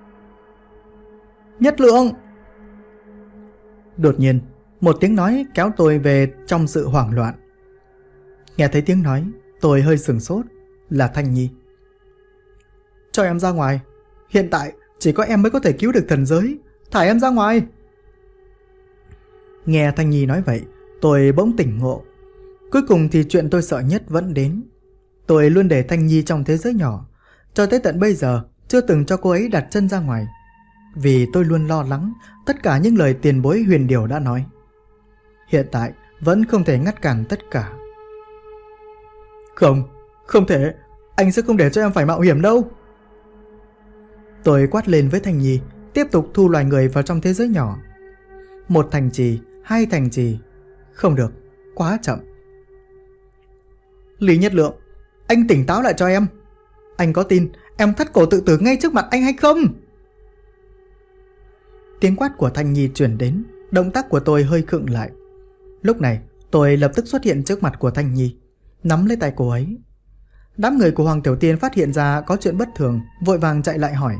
Nhất Lượng! Đột nhiên, một tiếng nói kéo tôi về trong sự hoảng loạn. Nghe thấy tiếng nói, tôi hơi sửng sốt. Là Thanh Nhi. Cho em ra ngoài. Hiện tại chỉ có em mới có thể cứu được thần giới. Thả em ra ngoài. Nghe Thanh Nhi nói vậy, tôi bỗng tỉnh ngộ. Cuối cùng thì chuyện tôi sợ nhất vẫn đến. Tôi luôn để Thanh Nhi trong thế giới nhỏ. Cho tới tận bây giờ chưa từng cho cô ấy đặt chân ra ngoài. Vì tôi luôn lo lắng tất cả những lời tiền bối Huyền Điểu đã nói. Hiện tại vẫn không thể ngắt cản tất cả. Không thể. Anh sẽ không để cho em phải mạo hiểm đâu. Tôi quát lên với Thanh Nhi, tiếp tục thu loài người vào trong thế giới nhỏ. 1 thành trì, 2 thành trì. Không được, quá chậm. Lý Nhất Lượng, anh tỉnh táo lại cho em. Anh có tin em thắt cổ tự tử ngay trước mặt anh hay không? Tiếng quát của Thanh Nhi truyền đến, động tác của tôi hơi khựng lại. Lúc này tôi lập tức xuất hiện trước mặt của Thanh Nhi, nắm lấy tay cô ấy. Đám người của Hoàng Tiểu Tiên phát hiện ra có chuyện bất thường, vội vàng chạy lại hỏi.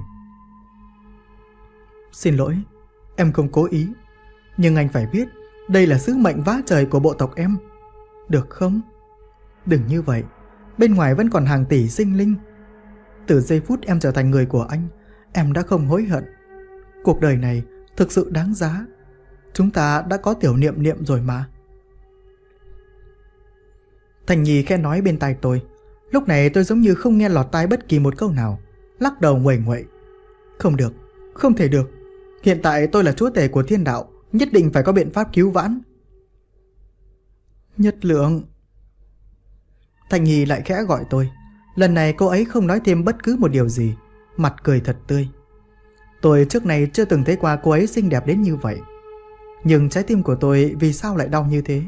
Xin lỗi, em không cố ý. Nhưng anh phải biết, đây là sứ mệnh vá trời của bộ tộc em. Được không? Đừng như vậy, bên ngoài vẫn còn hàng tỷ sinh linh. Từ giây phút em trở thành người của anh, em đã không hối hận. Cuộc đời này thực sự đáng giá. Chúng ta đã có Tiểu Niệm Niệm rồi mà. Thanh Nhi khẽ nói bên tai tôi. Lúc này tôi giống như không nghe lọt tai bất kỳ một câu nào, lắc đầu nguậy nguậy. Không được, không thể được. Hiện tại tôi là chúa tể của thiên đạo, nhất định phải có biện pháp cứu vãn. Nhất Lượng. Thanh Nhi lại khẽ gọi tôi. Lần này cô ấy không nói thêm bất cứ một điều gì, mặt cười thật tươi. Tôi trước này chưa từng thấy qua cô ấy xinh đẹp đến như vậy. Nhưng trái tim của tôi vì sao lại đau như thế?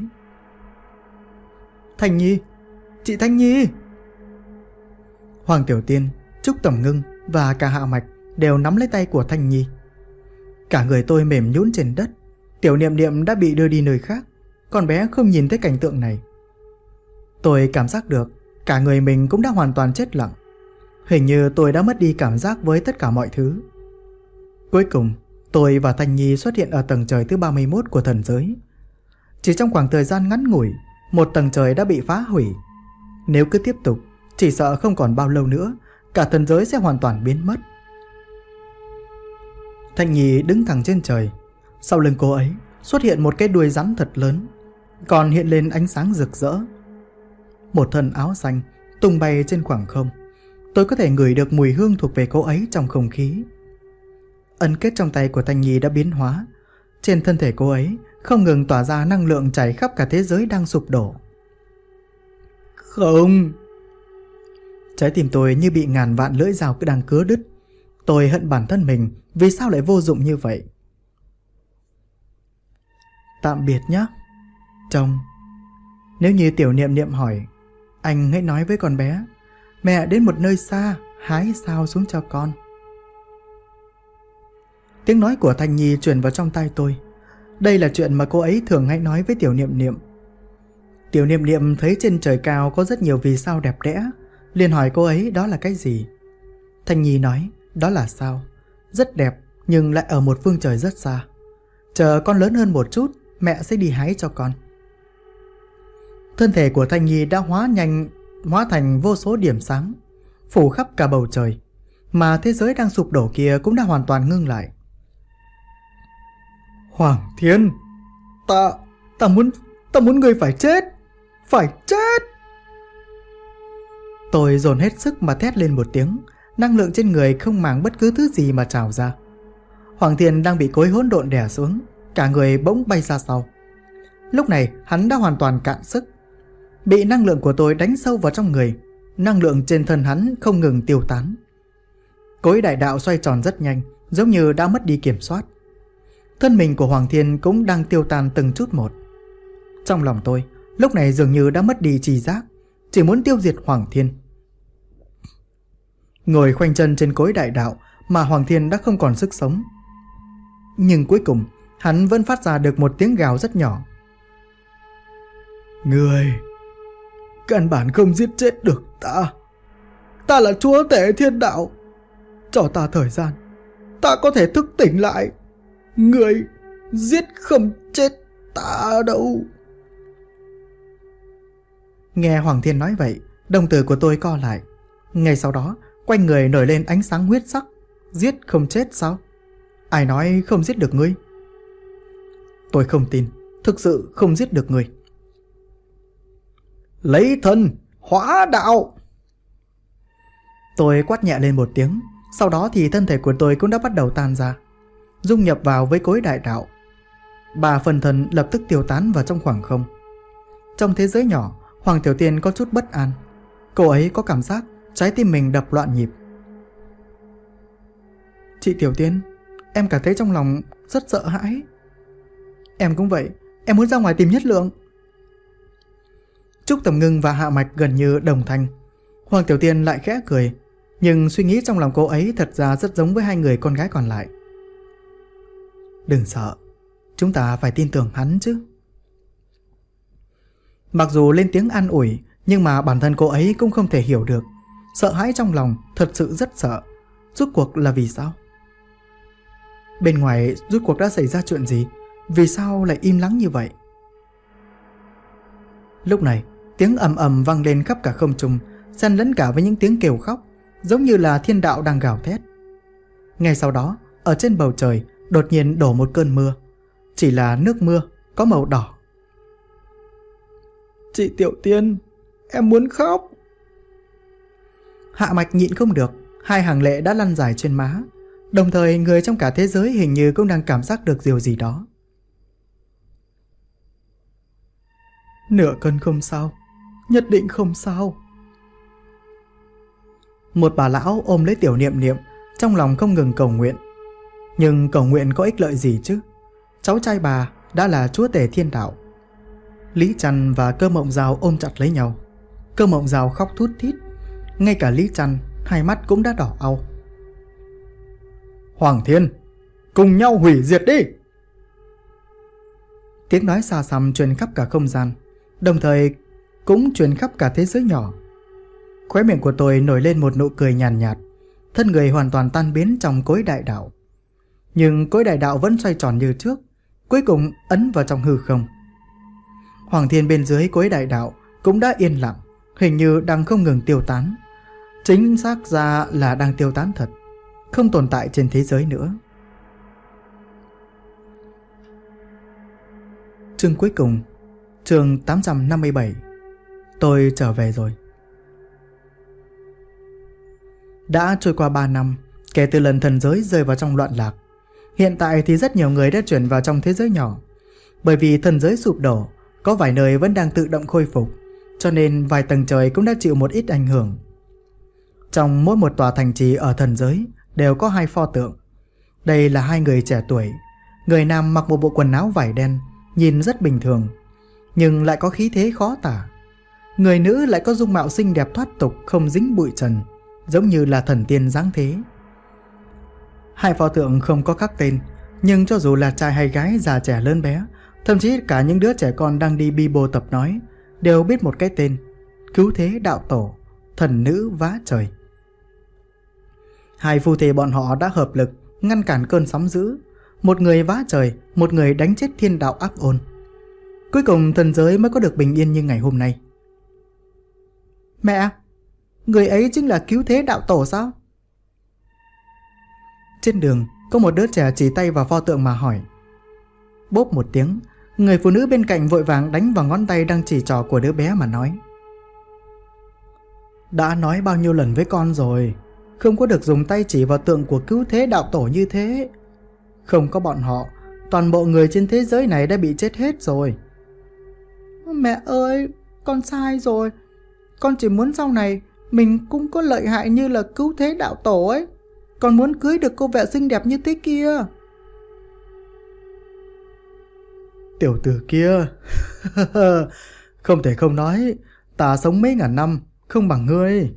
Thanh Nhi, chị Thanh Nhi. Hoàng Tiểu Tiên, Trúc Tầm Ngưng và cả Hạ Mạch đều nắm lấy tay của Thanh Nhi. Cả người tôi mềm nhũn trên đất. Tiểu Niệm Niệm đã bị đưa đi nơi khác. Con bé không nhìn thấy cảnh tượng này. Tôi cảm giác được cả người mình cũng đã hoàn toàn chết lặng. Hình như tôi đã mất đi cảm giác với tất cả mọi thứ. Cuối cùng tôi và Thanh Nhi xuất hiện ở tầng trời thứ 31 của thần giới. Chỉ trong khoảng thời gian ngắn ngủi, một tầng trời đã bị phá hủy. Nếu cứ tiếp tục, chỉ sợ không còn bao lâu nữa cả thần giới sẽ hoàn toàn biến mất. Thanh Nhi đứng thẳng trên trời. Sau lưng cô ấy xuất hiện một cái đuôi rắn thật lớn, còn hiện lên ánh sáng rực rỡ. Một thân áo xanh tung bay trên khoảng không. Tôi có thể ngửi được mùi hương thuộc về cô ấy trong không khí. Ấn kết trong tay của Thanh Nhi đã biến hóa. Trên thân thể cô ấy không ngừng tỏa ra năng lượng chảy khắp cả thế giới đang sụp đổ. Không! Trái tim tôi như bị ngàn vạn lưỡi dao đang cứa đứt. Tôi hận bản thân mình vì sao lại vô dụng như vậy. Tạm biệt nhé. Chồng, nếu như Tiểu Niệm Niệm hỏi, anh hãy nói với con bé, mẹ đến một nơi xa hái sao xuống cho con. Tiếng nói của Thanh Nhi truyền vào trong tai tôi. Đây là chuyện mà cô ấy thường hay nói với Tiểu Niệm Niệm. Tiểu Niệm Niệm thấy trên trời cao có rất nhiều vì sao đẹp đẽ, liền hỏi cô ấy đó là cái gì. Thanh Nhi nói đó là sao, rất đẹp nhưng lại ở một phương trời rất xa. Chờ con lớn hơn một chút, mẹ sẽ đi hái cho con. Thân thể của Thanh Nhi đã hóa thành vô số điểm sáng, phủ khắp cả bầu trời, mà thế giới đang sụp đổ kia cũng đã hoàn toàn ngưng lại. Hoàng Thiên, ta muốn ngươi phải chết, phải chết. Tôi dồn hết sức mà thét lên một tiếng, năng lượng trên người không màng bất cứ thứ gì mà trào ra. Hoàng Thiên đang bị cối hỗn độn đè xuống, cả người bỗng bay ra sau. Lúc này hắn đã hoàn toàn cạn sức, bị năng lượng của tôi đánh sâu vào trong người. Năng lượng trên thân hắn không ngừng tiêu tán. Cối đại đạo xoay tròn rất nhanh, giống như đã mất đi kiểm soát. Thân mình của Hoàng Thiên cũng đang tiêu tan từng chút một. Trong lòng tôi lúc này dường như đã mất đi tri giác, chỉ muốn tiêu diệt Hoàng Thiên. Ngồi khoanh chân trên cối đại đạo mà Hoàng Thiên đã không còn sức sống. Nhưng cuối cùng hắn vẫn phát ra được một tiếng gào rất nhỏ. Người căn bản không giết chết được ta. Ta là chúa tể thiên đạo. Cho ta thời gian, ta có thể thức tỉnh lại. Người giết không chết ta đâu. Nghe Hoàng Thiên nói vậy, đồng tử của tôi co lại. Ngay sau đó, quanh người nổi lên ánh sáng huyết sắc. Giết không chết sao? Ai nói không giết được ngươi? Tôi không tin, thực sự không giết được ngươi. Lấy thần, hóa đạo! Tôi quát nhẹ lên một tiếng, sau đó thì thân thể của tôi cũng đã bắt đầu tan ra, dung nhập vào với cối đại đạo. 3 phần thân lập tức tiêu tán vào trong khoảng không. Trong thế giới nhỏ, Hoàng Tiểu Tiên có chút bất an. Cô ấy có cảm giác trái tim mình đập loạn nhịp. Chị Tiểu Tiên, em cảm thấy trong lòng rất sợ hãi. Em cũng vậy, em muốn ra ngoài tìm Nhất Lượng. Trúc Tầm Ngưng và Hạ Mạch gần như đồng thanh. Hoàng Tiểu Tiên lại khẽ cười, nhưng suy nghĩ trong lòng cô ấy thật ra rất giống với 2 người con gái còn lại. Đừng sợ, chúng ta phải tin tưởng hắn chứ. Mặc dù lên tiếng an ủi, nhưng mà bản thân cô ấy cũng không thể hiểu được. Sợ hãi trong lòng, thật sự rất sợ. Rốt cuộc là vì sao? Bên ngoài rốt cuộc đã xảy ra chuyện gì? Vì sao lại im lắng như vậy? Lúc này, tiếng ầm ầm vang lên khắp cả không trung, xen lẫn cả với những tiếng kêu khóc, giống như là thiên đạo đang gào thét. Ngay sau đó, ở trên bầu trời đột nhiên đổ một cơn mưa. Chỉ là nước mưa có màu đỏ. Chị Tiểu Tiên, em muốn khóc. Hạ Mạch nhịn không được, 2 hàng lệ đã lăn dài trên má. Đồng thời người trong cả thế giới hình như cũng đang cảm giác được điều gì đó. Nửa cân không sao, nhất định không sao. Một bà lão ôm lấy Tiểu Niệm Niệm, trong lòng không ngừng cầu nguyện. Nhưng cầu nguyện có ích lợi gì chứ? Cháu trai bà đã là chúa tể thiên đạo. Lý Trăn và Cơ Mộng Dao ôm chặt lấy nhau. Cơ Mộng Dao khóc thút thít. Ngay cả Lý Trăn, hai mắt cũng đã đỏ au. Hoàng Thiên, cùng nhau hủy diệt đi! Tiếng nói xa xăm truyền khắp cả không gian, đồng thời cũng truyền khắp cả thế giới nhỏ. Khóe miệng của tôi nổi lên một nụ cười nhàn nhạt, thân người hoàn toàn tan biến trong cối đại đạo. Nhưng cối đại đạo vẫn xoay tròn như trước, cuối cùng ấn vào trong hư không. Hoàng Thiên bên dưới cối đại đạo cũng đã yên lặng, hình như đang không ngừng tiêu tán. Chính xác ra là đang tiêu tán thật, không tồn tại trên thế giới nữa. Chương cuối cùng, chương 857. Tôi trở về rồi. Đã trôi qua 3 năm kể từ lần thần giới rơi vào trong loạn lạc. Hiện tại thì rất nhiều người đã chuyển vào trong thế giới nhỏ. Bởi vì thần giới sụp đổ, có vài nơi vẫn đang tự động khôi phục, cho nên vài tầng trời cũng đã chịu một ít ảnh hưởng. Trong mỗi một tòa thành trì ở thần giới đều có 2 pho tượng. Đây là 2 người trẻ tuổi. Người nam mặc một bộ quần áo vải đen, nhìn rất bình thường, nhưng lại có khí thế khó tả. Người nữ lại có dung mạo xinh đẹp thoát tục, không dính bụi trần, giống như là thần tiên dáng thế. 2 pho tượng không có khắc tên, nhưng cho dù là trai hay gái, già trẻ lớn bé, thậm chí cả những đứa trẻ con đang đi bi bô tập nói, đều biết một cái tên: Cứu Thế Đạo Tổ, thần nữ vá trời. 2 phu thê bọn họ đã hợp lực ngăn cản cơn sóng dữ, một người vá trời, một người đánh chết thiên đạo ác ôn. Cuối cùng thần giới mới có được bình yên như ngày hôm nay. Mẹ, người ấy chính là Cứu Thế Đạo Tổ sao? Trên đường có một đứa trẻ chỉ tay vào pho tượng mà hỏi. Bốp một tiếng, người phụ nữ bên cạnh vội vàng đánh vào ngón tay đang chỉ trỏ của đứa bé mà nói: Đã nói bao nhiêu lần với con rồi, không có được dùng tay chỉ vào tượng của Cứu Thế Đạo Tổ như thế. Không có bọn họ, toàn bộ người trên thế giới này đã bị chết hết rồi. Mẹ ơi, con sai rồi. Con chỉ muốn sau này mình cũng có lợi hại như là Cứu Thế Đạo Tổ ấy. Con muốn cưới được cô vợ xinh đẹp như thế kia. Tiểu tử kia, không thể không nói, ta sống mấy ngàn năm không bằng ngươi.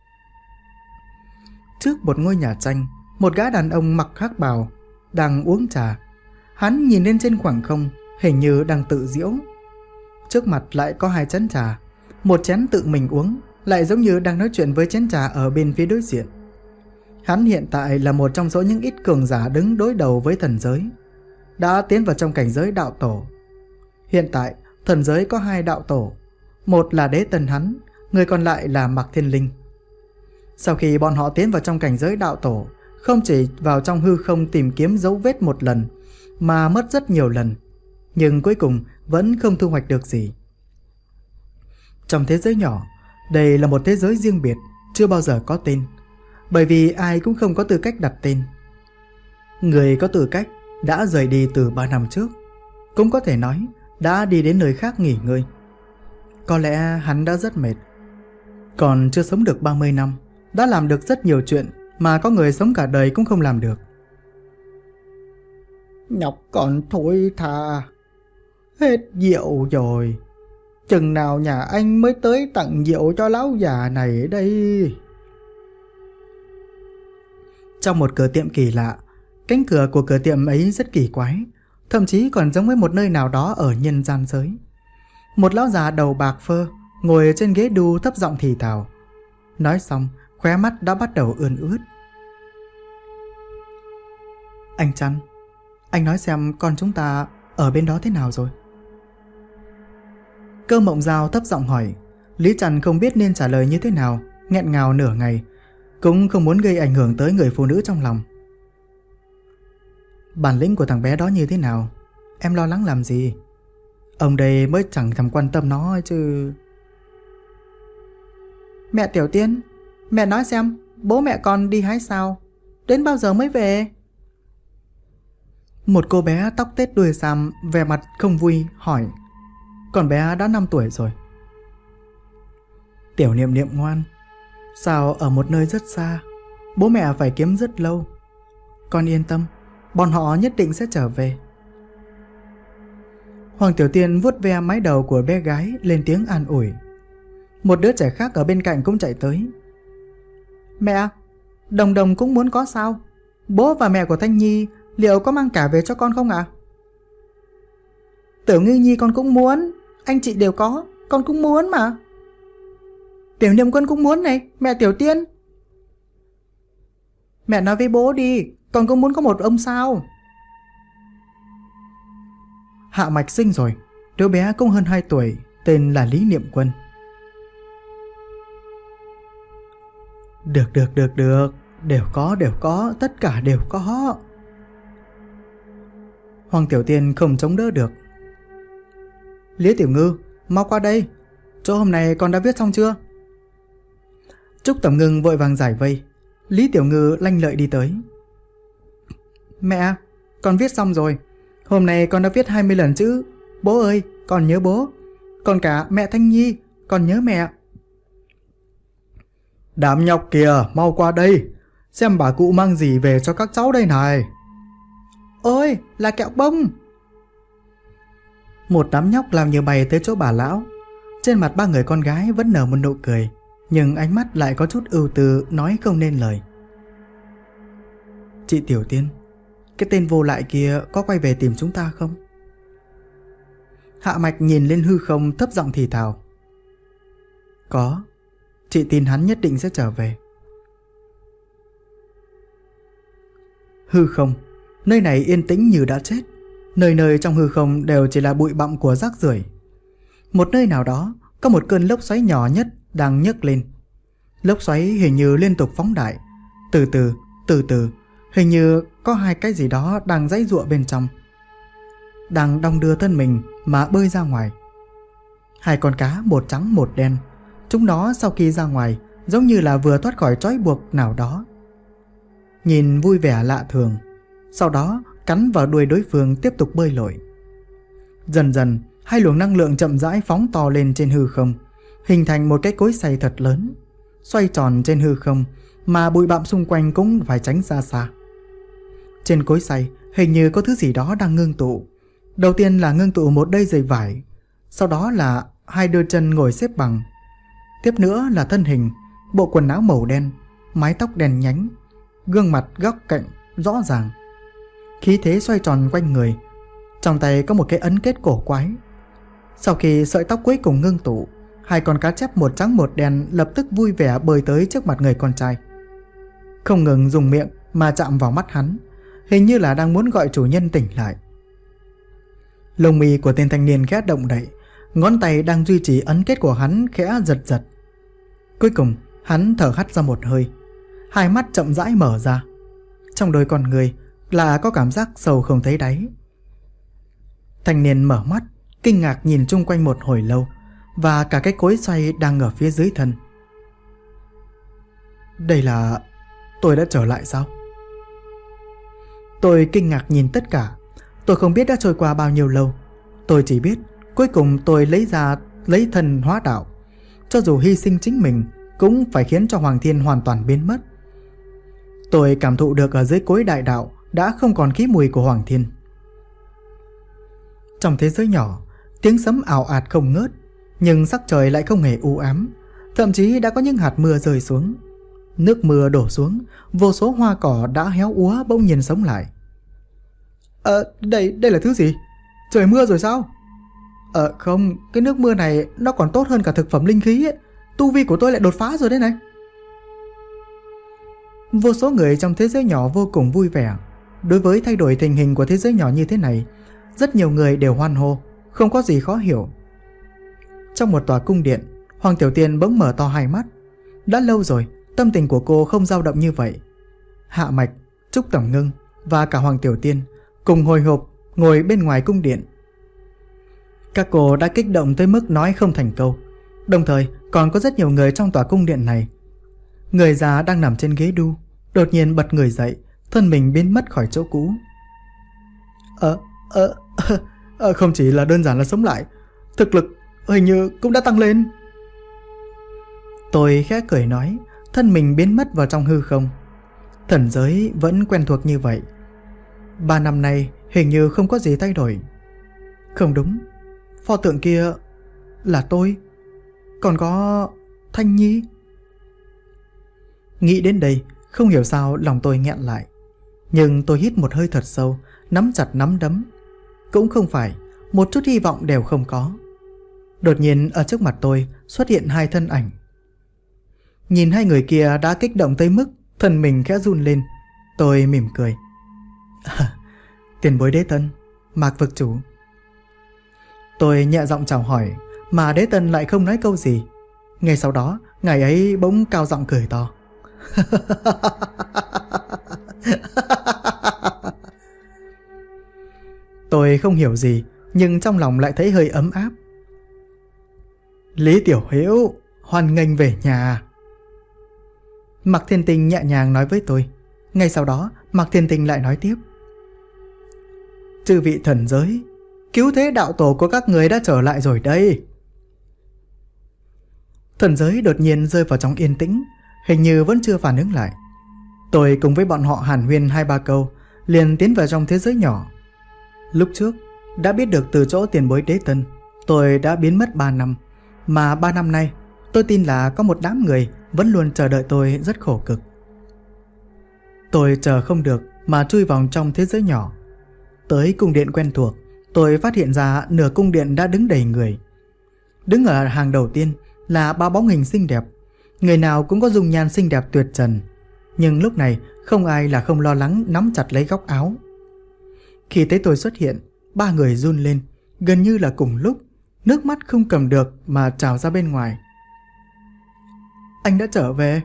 Trước một ngôi nhà tranh, một gã đàn ông mặc hắc bào đang uống trà. Hắn nhìn lên trên khoảng không, hình như đang tự giễu. Trước mặt lại có 2 chén trà, một chén tự mình uống, lại giống như đang nói chuyện với chén trà ở bên phía đối diện. Hắn hiện tại là một trong số những ít cường giả đứng đối đầu với thần giới, đã tiến vào trong cảnh giới đạo tổ. Hiện tại thần giới có 2 đạo tổ, một là Đế Tân hắn, người còn lại là Mạc Thiên Linh. Sau khi bọn họ tiến vào trong cảnh giới đạo tổ, không chỉ vào trong hư không tìm kiếm dấu vết một lần, mà mất rất nhiều lần, nhưng cuối cùng vẫn không thu hoạch được gì. Trong thế giới nhỏ, đây là một thế giới riêng biệt, chưa bao giờ có tên, bởi vì ai cũng không có tư cách đặt tên. Người có tư cách đã rời đi từ 3 năm trước, cũng có thể nói đã đi đến nơi khác nghỉ ngơi. Có lẽ hắn đã rất mệt, còn chưa sống được 30 năm, đã làm được rất nhiều chuyện mà có người sống cả đời cũng không làm được. Nhóc còn thôi thà, hết rượu rồi. Chừng nào nhà anh mới tới tặng rượu cho lão già này đây? Trong một cửa tiệm kỳ lạ, cánh cửa của cửa tiệm ấy rất kỳ quái, thậm chí còn giống với một nơi nào đó ở nhân gian giới. Một lão già đầu bạc phơ ngồi trên ghế đu thấp giọng thì thào. Nói xong, khóe mắt đã bắt đầu ươn ướt. Anh Trăn, anh nói xem con chúng ta ở bên đó thế nào rồi? Cơ Mộng Giao thấp giọng hỏi. Lý Trăn không biết nên trả lời như thế nào, nghẹn ngào nửa ngày, cũng không muốn gây ảnh hưởng tới người phụ nữ trong lòng. Bản lĩnh của thằng bé đó như thế nào? Em lo lắng làm gì? Ông đây mới chẳng thèm quan tâm nó chứ. Mẹ Tiểu Tiên, mẹ nói xem, bố mẹ con đi hái sao? Đến bao giờ mới về? Một cô bé tóc tết đuôi xàm vẻ mặt không vui hỏi. Con bé đã 5 tuổi rồi. Tiểu Niệm Niệm ngoan, sao ở một nơi rất xa, bố mẹ phải kiếm rất lâu. Con yên tâm, bọn họ nhất định sẽ trở về. Hoàng Tiểu Tiên vuốt ve mái đầu của bé gái, lên tiếng an ủi. Một đứa trẻ khác ở bên cạnh cũng chạy tới. Mẹ, Đồng Đồng cũng muốn có sao? Bố và mẹ của Thanh Nhi liệu có mang cả về cho con không ạ? Tiểu Ngư Nhi con cũng muốn, anh chị đều có, con cũng muốn mà. Tiểu Niệm Quân cũng muốn này, mẹ Tiểu Tiên. Mẹ nói với bố đi, con cũng muốn có một ông sao. Hạ Mạch sinh rồi, đứa bé cũng hơn 2 tuổi, tên là Lý Niệm Quân. Được, đều có, tất cả đều có. Hoàng Tiểu Tiên không chống đỡ được. Lý Tiểu Ngư, mau qua đây, chỗ hôm nay con đã viết xong chưa? Trúc Tầm Ngưng vội vàng giải vây. Lý Tiểu Ngư lanh lợi đi tới. Mẹ, con viết xong rồi. Hôm nay con đã viết 20 lần chữ. Bố ơi, con nhớ bố. Còn cả mẹ Thanh Nhi, con nhớ mẹ. Đám nhóc kìa, mau qua đây, xem bà cụ mang gì về cho các cháu đây này. Ôi, là kẹo bông. Một đám nhóc làm như bay tới chỗ bà lão. Trên mặt ba người con gái vẫn nở một nụ cười, nhưng ánh mắt lại có chút ưu tư, nói không nên lời. Chị Tiểu Tiên, cái tên vô lại kia có quay về tìm chúng ta không? Hạ Mạch nhìn lên hư không thấp giọng thì thào. Có, chị tin hắn nhất định sẽ trở về. Hư không, nơi này yên tĩnh như đã chết. Nơi nơi trong hư không đều chỉ là bụi bặm của rác rưởi. Một nơi nào đó có một cơn lốc xoáy nhỏ nhất đang nhấc lên. Lốc xoáy hình như liên tục phóng đại. Từ từ, hình như có hai cái gì đó đang giãy giụa bên trong, đang đong đưa thân mình mà bơi ra ngoài. Hai con cá, một trắng một đen. Chúng nó sau khi ra ngoài giống như là vừa thoát khỏi trói buộc nào đó, nhìn vui vẻ lạ thường. Sau đó cắn vào đuôi đối phương tiếp tục bơi lội. Dần dần hai luồng năng lượng chậm rãi phóng to lên trên hư không, hình thành một cái cối xay thật lớn, xoay tròn trên hư không mà bụi bặm xung quanh cũng phải tránh ra xa. Trên cối xay hình như có thứ gì đó đang ngưng tụ. Đầu tiên là ngưng tụ một đôi giày vải, sau đó là hai đôi chân ngồi xếp bằng, tiếp nữa là thân hình, bộ quần áo màu đen, mái tóc đen nhánh, gương mặt góc cạnh rõ ràng, khí thế xoay tròn quanh người. Trong tay có một cái ấn kết cổ quái. Sau khi sợi tóc cuối cùng ngưng tụ, hai con cá chép một trắng một đen lập tức vui vẻ bơi tới trước mặt người con trai, không ngừng dùng miệng mà chạm vào mắt hắn, hình như là đang muốn gọi chủ nhân tỉnh lại. Lông mi của tên thanh niên khẽ động đậy, Ngón tay đang duy trì ấn kết của hắn khẽ giật giật. Cuối cùng hắn thở hắt ra một hơi, hai mắt chậm rãi mở ra. Trong đôi con người là có cảm giác sâu không thấy đáy. Thanh niên mở mắt, kinh ngạc nhìn chung quanh một hồi lâu, và cả cái cối xoay đang ở phía dưới thân. Đây là... tôi đã trở lại sao? Tôi kinh ngạc nhìn tất cả. Tôi không biết đã trôi qua bao nhiêu lâu. Tôi chỉ biết cuối cùng tôi lấy thân hóa đạo. Cho dù hy sinh chính mình cũng phải khiến cho Hoàng Thiên hoàn toàn biến mất. Tôi cảm thụ được ở dưới cối đại đạo đã không còn khí mùi của Hoàng Thiên. Trong thế giới nhỏ, tiếng sấm ào ạt không ngớt, nhưng sắc trời lại không hề u ám. Thậm chí đã có những hạt mưa rơi xuống. Nước mưa đổ xuống, vô số hoa cỏ đã héo úa bỗng nhiên sống lại. Đây là thứ gì? Trời mưa rồi sao? Không, cái nước mưa này nó còn tốt hơn cả thực phẩm linh khí ấy. Tu vi của tôi lại đột phá rồi đấy này. Vô số người trong thế giới nhỏ vô cùng vui vẻ. Đối với thay đổi tình hình của thế giới nhỏ như thế này, rất nhiều người đều hoan hô, không có gì khó hiểu. Trong một tòa cung điện, Hoàng Tiểu Tiên bỗng mở to hai mắt. Đã lâu rồi tâm tình của cô không dao động như vậy. Hạ Mạch, Trúc Tẩm Ngưng và cả Hoàng Tiểu Tiên cùng hồi hộp ngồi bên ngoài cung điện. Các cô đã kích động tới mức nói không thành câu. Đồng thời còn có rất nhiều người trong tòa cung điện này. Người già đang nằm trên ghế đu đột nhiên bật người dậy, thân mình biến mất khỏi chỗ cũ. Không chỉ là đơn giản là sống lại, thực lực hình như cũng đã tăng lên. Tôi khẽ cười nói, thân mình biến mất vào trong hư không. Thần giới vẫn quen thuộc như vậy. 3 năm nay hình như không có gì thay đổi. Không đúng, pho tượng kia là tôi. Còn có Thanh Nhi. Nghĩ đến đây, không hiểu sao lòng tôi nghẹn lại. Nhưng tôi hít một hơi thật sâu, nắm chặt nắm đấm. Cũng không phải, một chút hy vọng đều không có. Đột nhiên ở trước mặt tôi xuất hiện hai thân ảnh. Nhìn hai người kia đã kích động tới mức thân mình khẽ run lên. Tôi mỉm cười. Tiền bối Đế Tân, Mạc vực chủ. Tôi nhẹ giọng chào hỏi, mà Đế Tân lại không nói câu gì. Ngay sau đó, ngài ấy bỗng cao giọng cười to. Tôi không hiểu gì, nhưng trong lòng lại thấy hơi ấm áp. Lý Tiểu Hữu, hoan nghênh về nhà. Mạc Thiên Tinh nhẹ nhàng nói với tôi. Ngay sau đó, Mạc Thiên Tinh lại nói tiếp. Chư vị thần giới, cứu thế đạo tổ của các người đã trở lại rồi đây. Thần giới đột nhiên rơi vào trong yên tĩnh, hình như vẫn chưa phản ứng lại. Tôi cùng với bọn họ hàn huyên 2-3 câu, liền tiến vào trong thế giới nhỏ. Lúc trước, đã biết được từ chỗ tiền bối Đế Tân, tôi đã biến mất 3 năm. Mà 3 năm nay, tôi tin là có một đám người vẫn luôn chờ đợi tôi rất khổ cực. Tôi chờ không được mà chui vào trong thế giới nhỏ. Tới cung điện quen thuộc, tôi phát hiện ra nửa cung điện đã đứng đầy người. Đứng ở hàng đầu tiên là 3 bóng hình xinh đẹp. Người nào cũng có dung nhan xinh đẹp tuyệt trần. Nhưng lúc này không ai là không lo lắng nắm chặt lấy góc áo. Khi thấy tôi xuất hiện, 3 người run lên, gần như là cùng lúc, nước mắt không cầm được mà trào ra bên ngoài. Anh đã trở về.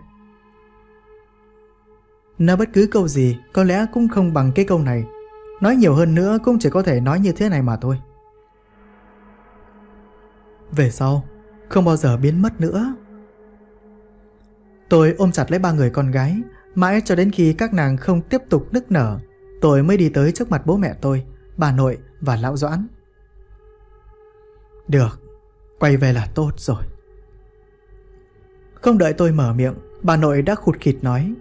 Nói bất cứ câu gì có lẽ cũng không bằng cái câu này. Nói nhiều hơn nữa cũng chỉ có thể nói như thế này mà thôi. Về sau không bao giờ biến mất nữa. Tôi ôm chặt lấy 3 người con gái, mãi cho đến khi các nàng không tiếp tục nức nở, tôi mới đi tới trước mặt bố mẹ tôi, bà nội và lão Doãn. Được, quay về là tốt rồi. Không đợi tôi mở miệng, bà nội đã khụt khịt nói.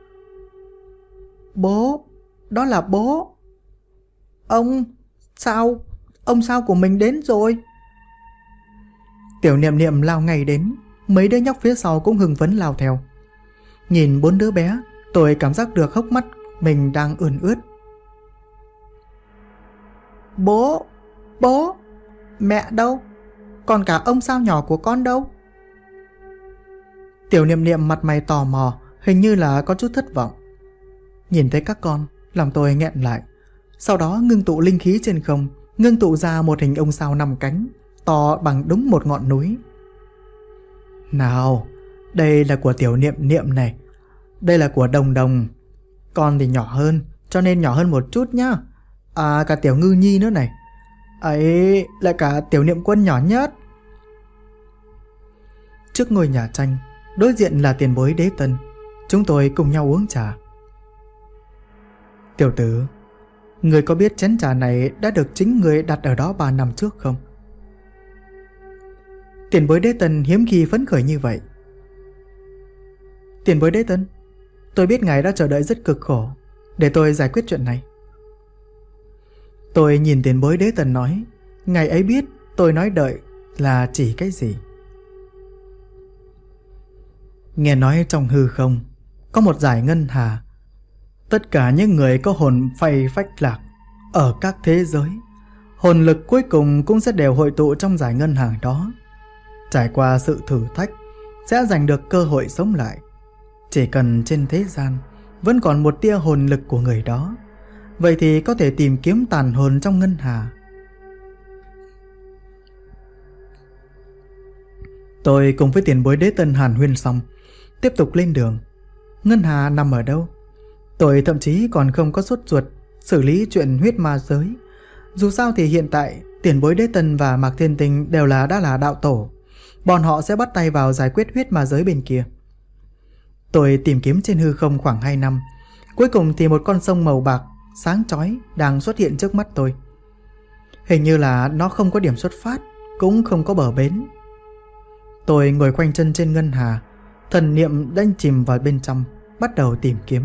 Bố, đó là bố. Ông sao của mình đến rồi? Tiểu Niệm Niệm lao ngay đến, mấy đứa nhóc phía sau cũng hưng phấn lao theo. Nhìn 4 đứa bé, tôi cảm giác được hốc mắt mình đang ươn ướt. Bố, mẹ đâu? Còn cả ông sao nhỏ của con đâu? Tiểu Niệm Niệm mặt mày tò mò, hình như là có chút thất vọng. Nhìn thấy các con, lòng tôi nghẹn lại. Sau đó ngưng tụ linh khí trên không, ngưng tụ ra một hình ông sao 5 cánh, to bằng đúng một ngọn núi. Nào, đây là của Tiểu Niệm Niệm này, đây là của Đồng Đồng. Con thì nhỏ hơn, cho nên nhỏ hơn một chút nhá. À, cả Tiểu Ngư Nhi nữa này. Ấy, lại cả Tiểu Niệm Quân nhỏ nhất. Trước ngôi nhà tranh, đối diện là tiền bối Đế Tân. Chúng tôi cùng nhau uống trà. Tiểu tử, người có biết chén trà này đã được chính người đặt ở đó 3 năm trước không? Tiền bối Đế Tân hiếm khi phấn khởi như vậy. Tiền bối Đế Tân, tôi biết ngài đã chờ đợi rất cực khổ, để tôi giải quyết chuyện này. Tôi nhìn tiền bối Đế Tân nói, ngài ấy biết tôi nói đợi là chỉ cái gì. Nghe nói trong hư không có một dải ngân hà. Tất cả những người có hồn phay phách lạc ở các thế giới, hồn lực cuối cùng cũng sẽ đều hội tụ trong dải ngân hà đó. Trải qua sự thử thách sẽ giành được cơ hội sống lại. Chỉ cần trên thế gian vẫn còn một tia hồn lực của người đó, vậy thì có thể tìm kiếm tàn hồn trong ngân hà. Tôi cùng với tiền bối Đế Tân hàn huyên xong, tiếp tục lên đường. Ngân hà nằm ở đâu? Tôi thậm chí còn không có sốt ruột xử lý chuyện huyết ma giới. Dù sao thì hiện tại tiền bối Đế Tân và Mạc Thiên Tinh đều đã là đạo tổ. Bọn họ sẽ bắt tay vào giải quyết huyết ma giới bên kia. Tôi tìm kiếm trên hư không khoảng 2 năm. Cuối cùng thì một con sông màu bạc sáng chói đang xuất hiện trước mắt tôi. Hình như là nó không có điểm xuất phát, cũng không có bờ bến. Tôi ngồi khoanh chân trên ngân hà, thần niệm đang chìm vào bên trong, bắt đầu tìm kiếm.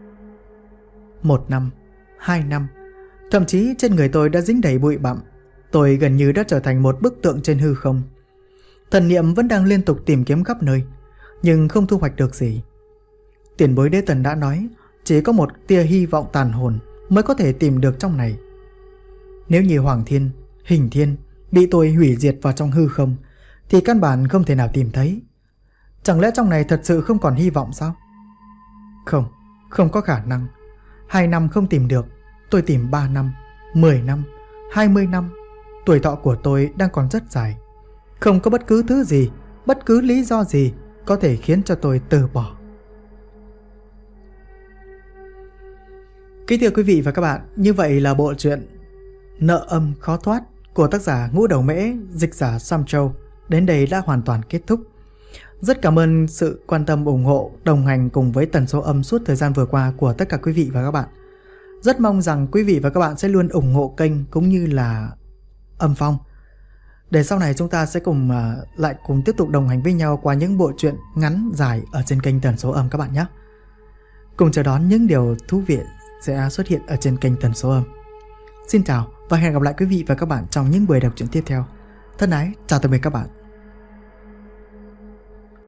1 năm, 2 năm, thậm chí trên người tôi đã dính đầy bụi bặm. Tôi gần như đã trở thành một bức tượng trên hư không. Thần niệm vẫn đang liên tục tìm kiếm khắp nơi, nhưng không thu hoạch được gì. Tiền bối Đế Tân đã nói, chỉ có một tia hy vọng tàn hồn mới có thể tìm được trong này. Nếu như Hoàng Thiên, Hình Thiên bị tôi hủy diệt vào trong hư không, thì căn bản không thể nào tìm thấy. Chẳng lẽ trong này thật sự không còn hy vọng sao? Không, không có khả năng. 2 năm không tìm được, tôi tìm 3 năm, 10 năm, 20 năm. Tuổi thọ của tôi đang còn rất dài. Không có bất cứ thứ gì, bất cứ lý do gì có thể khiến cho tôi từ bỏ. Kính thưa quý vị và các bạn, như vậy là bộ truyện Nợ Âm Khó Thoát của tác giả Ngũ Đầu Mễ, dịch giả Sam Châu đến đây đã hoàn toàn kết thúc. Rất cảm ơn sự quan tâm, ủng hộ, đồng hành cùng với Tần Số Âm suốt thời gian vừa qua của tất cả quý vị và các bạn. Rất mong rằng quý vị và các bạn sẽ luôn ủng hộ kênh cũng như là Âm Phong, để sau này chúng ta sẽ lại cùng tiếp tục đồng hành với nhau qua những bộ truyện ngắn dài ở trên kênh Tần Số Âm các bạn nhé. Cùng chờ đón những điều thú vị sẽ xuất hiện ở trên kênh Tần Số Âm. Xin chào và hẹn gặp lại quý vị và các bạn trong những buổi đọc truyện tiếp theo. Thân ái, chào tạm biệt các bạn.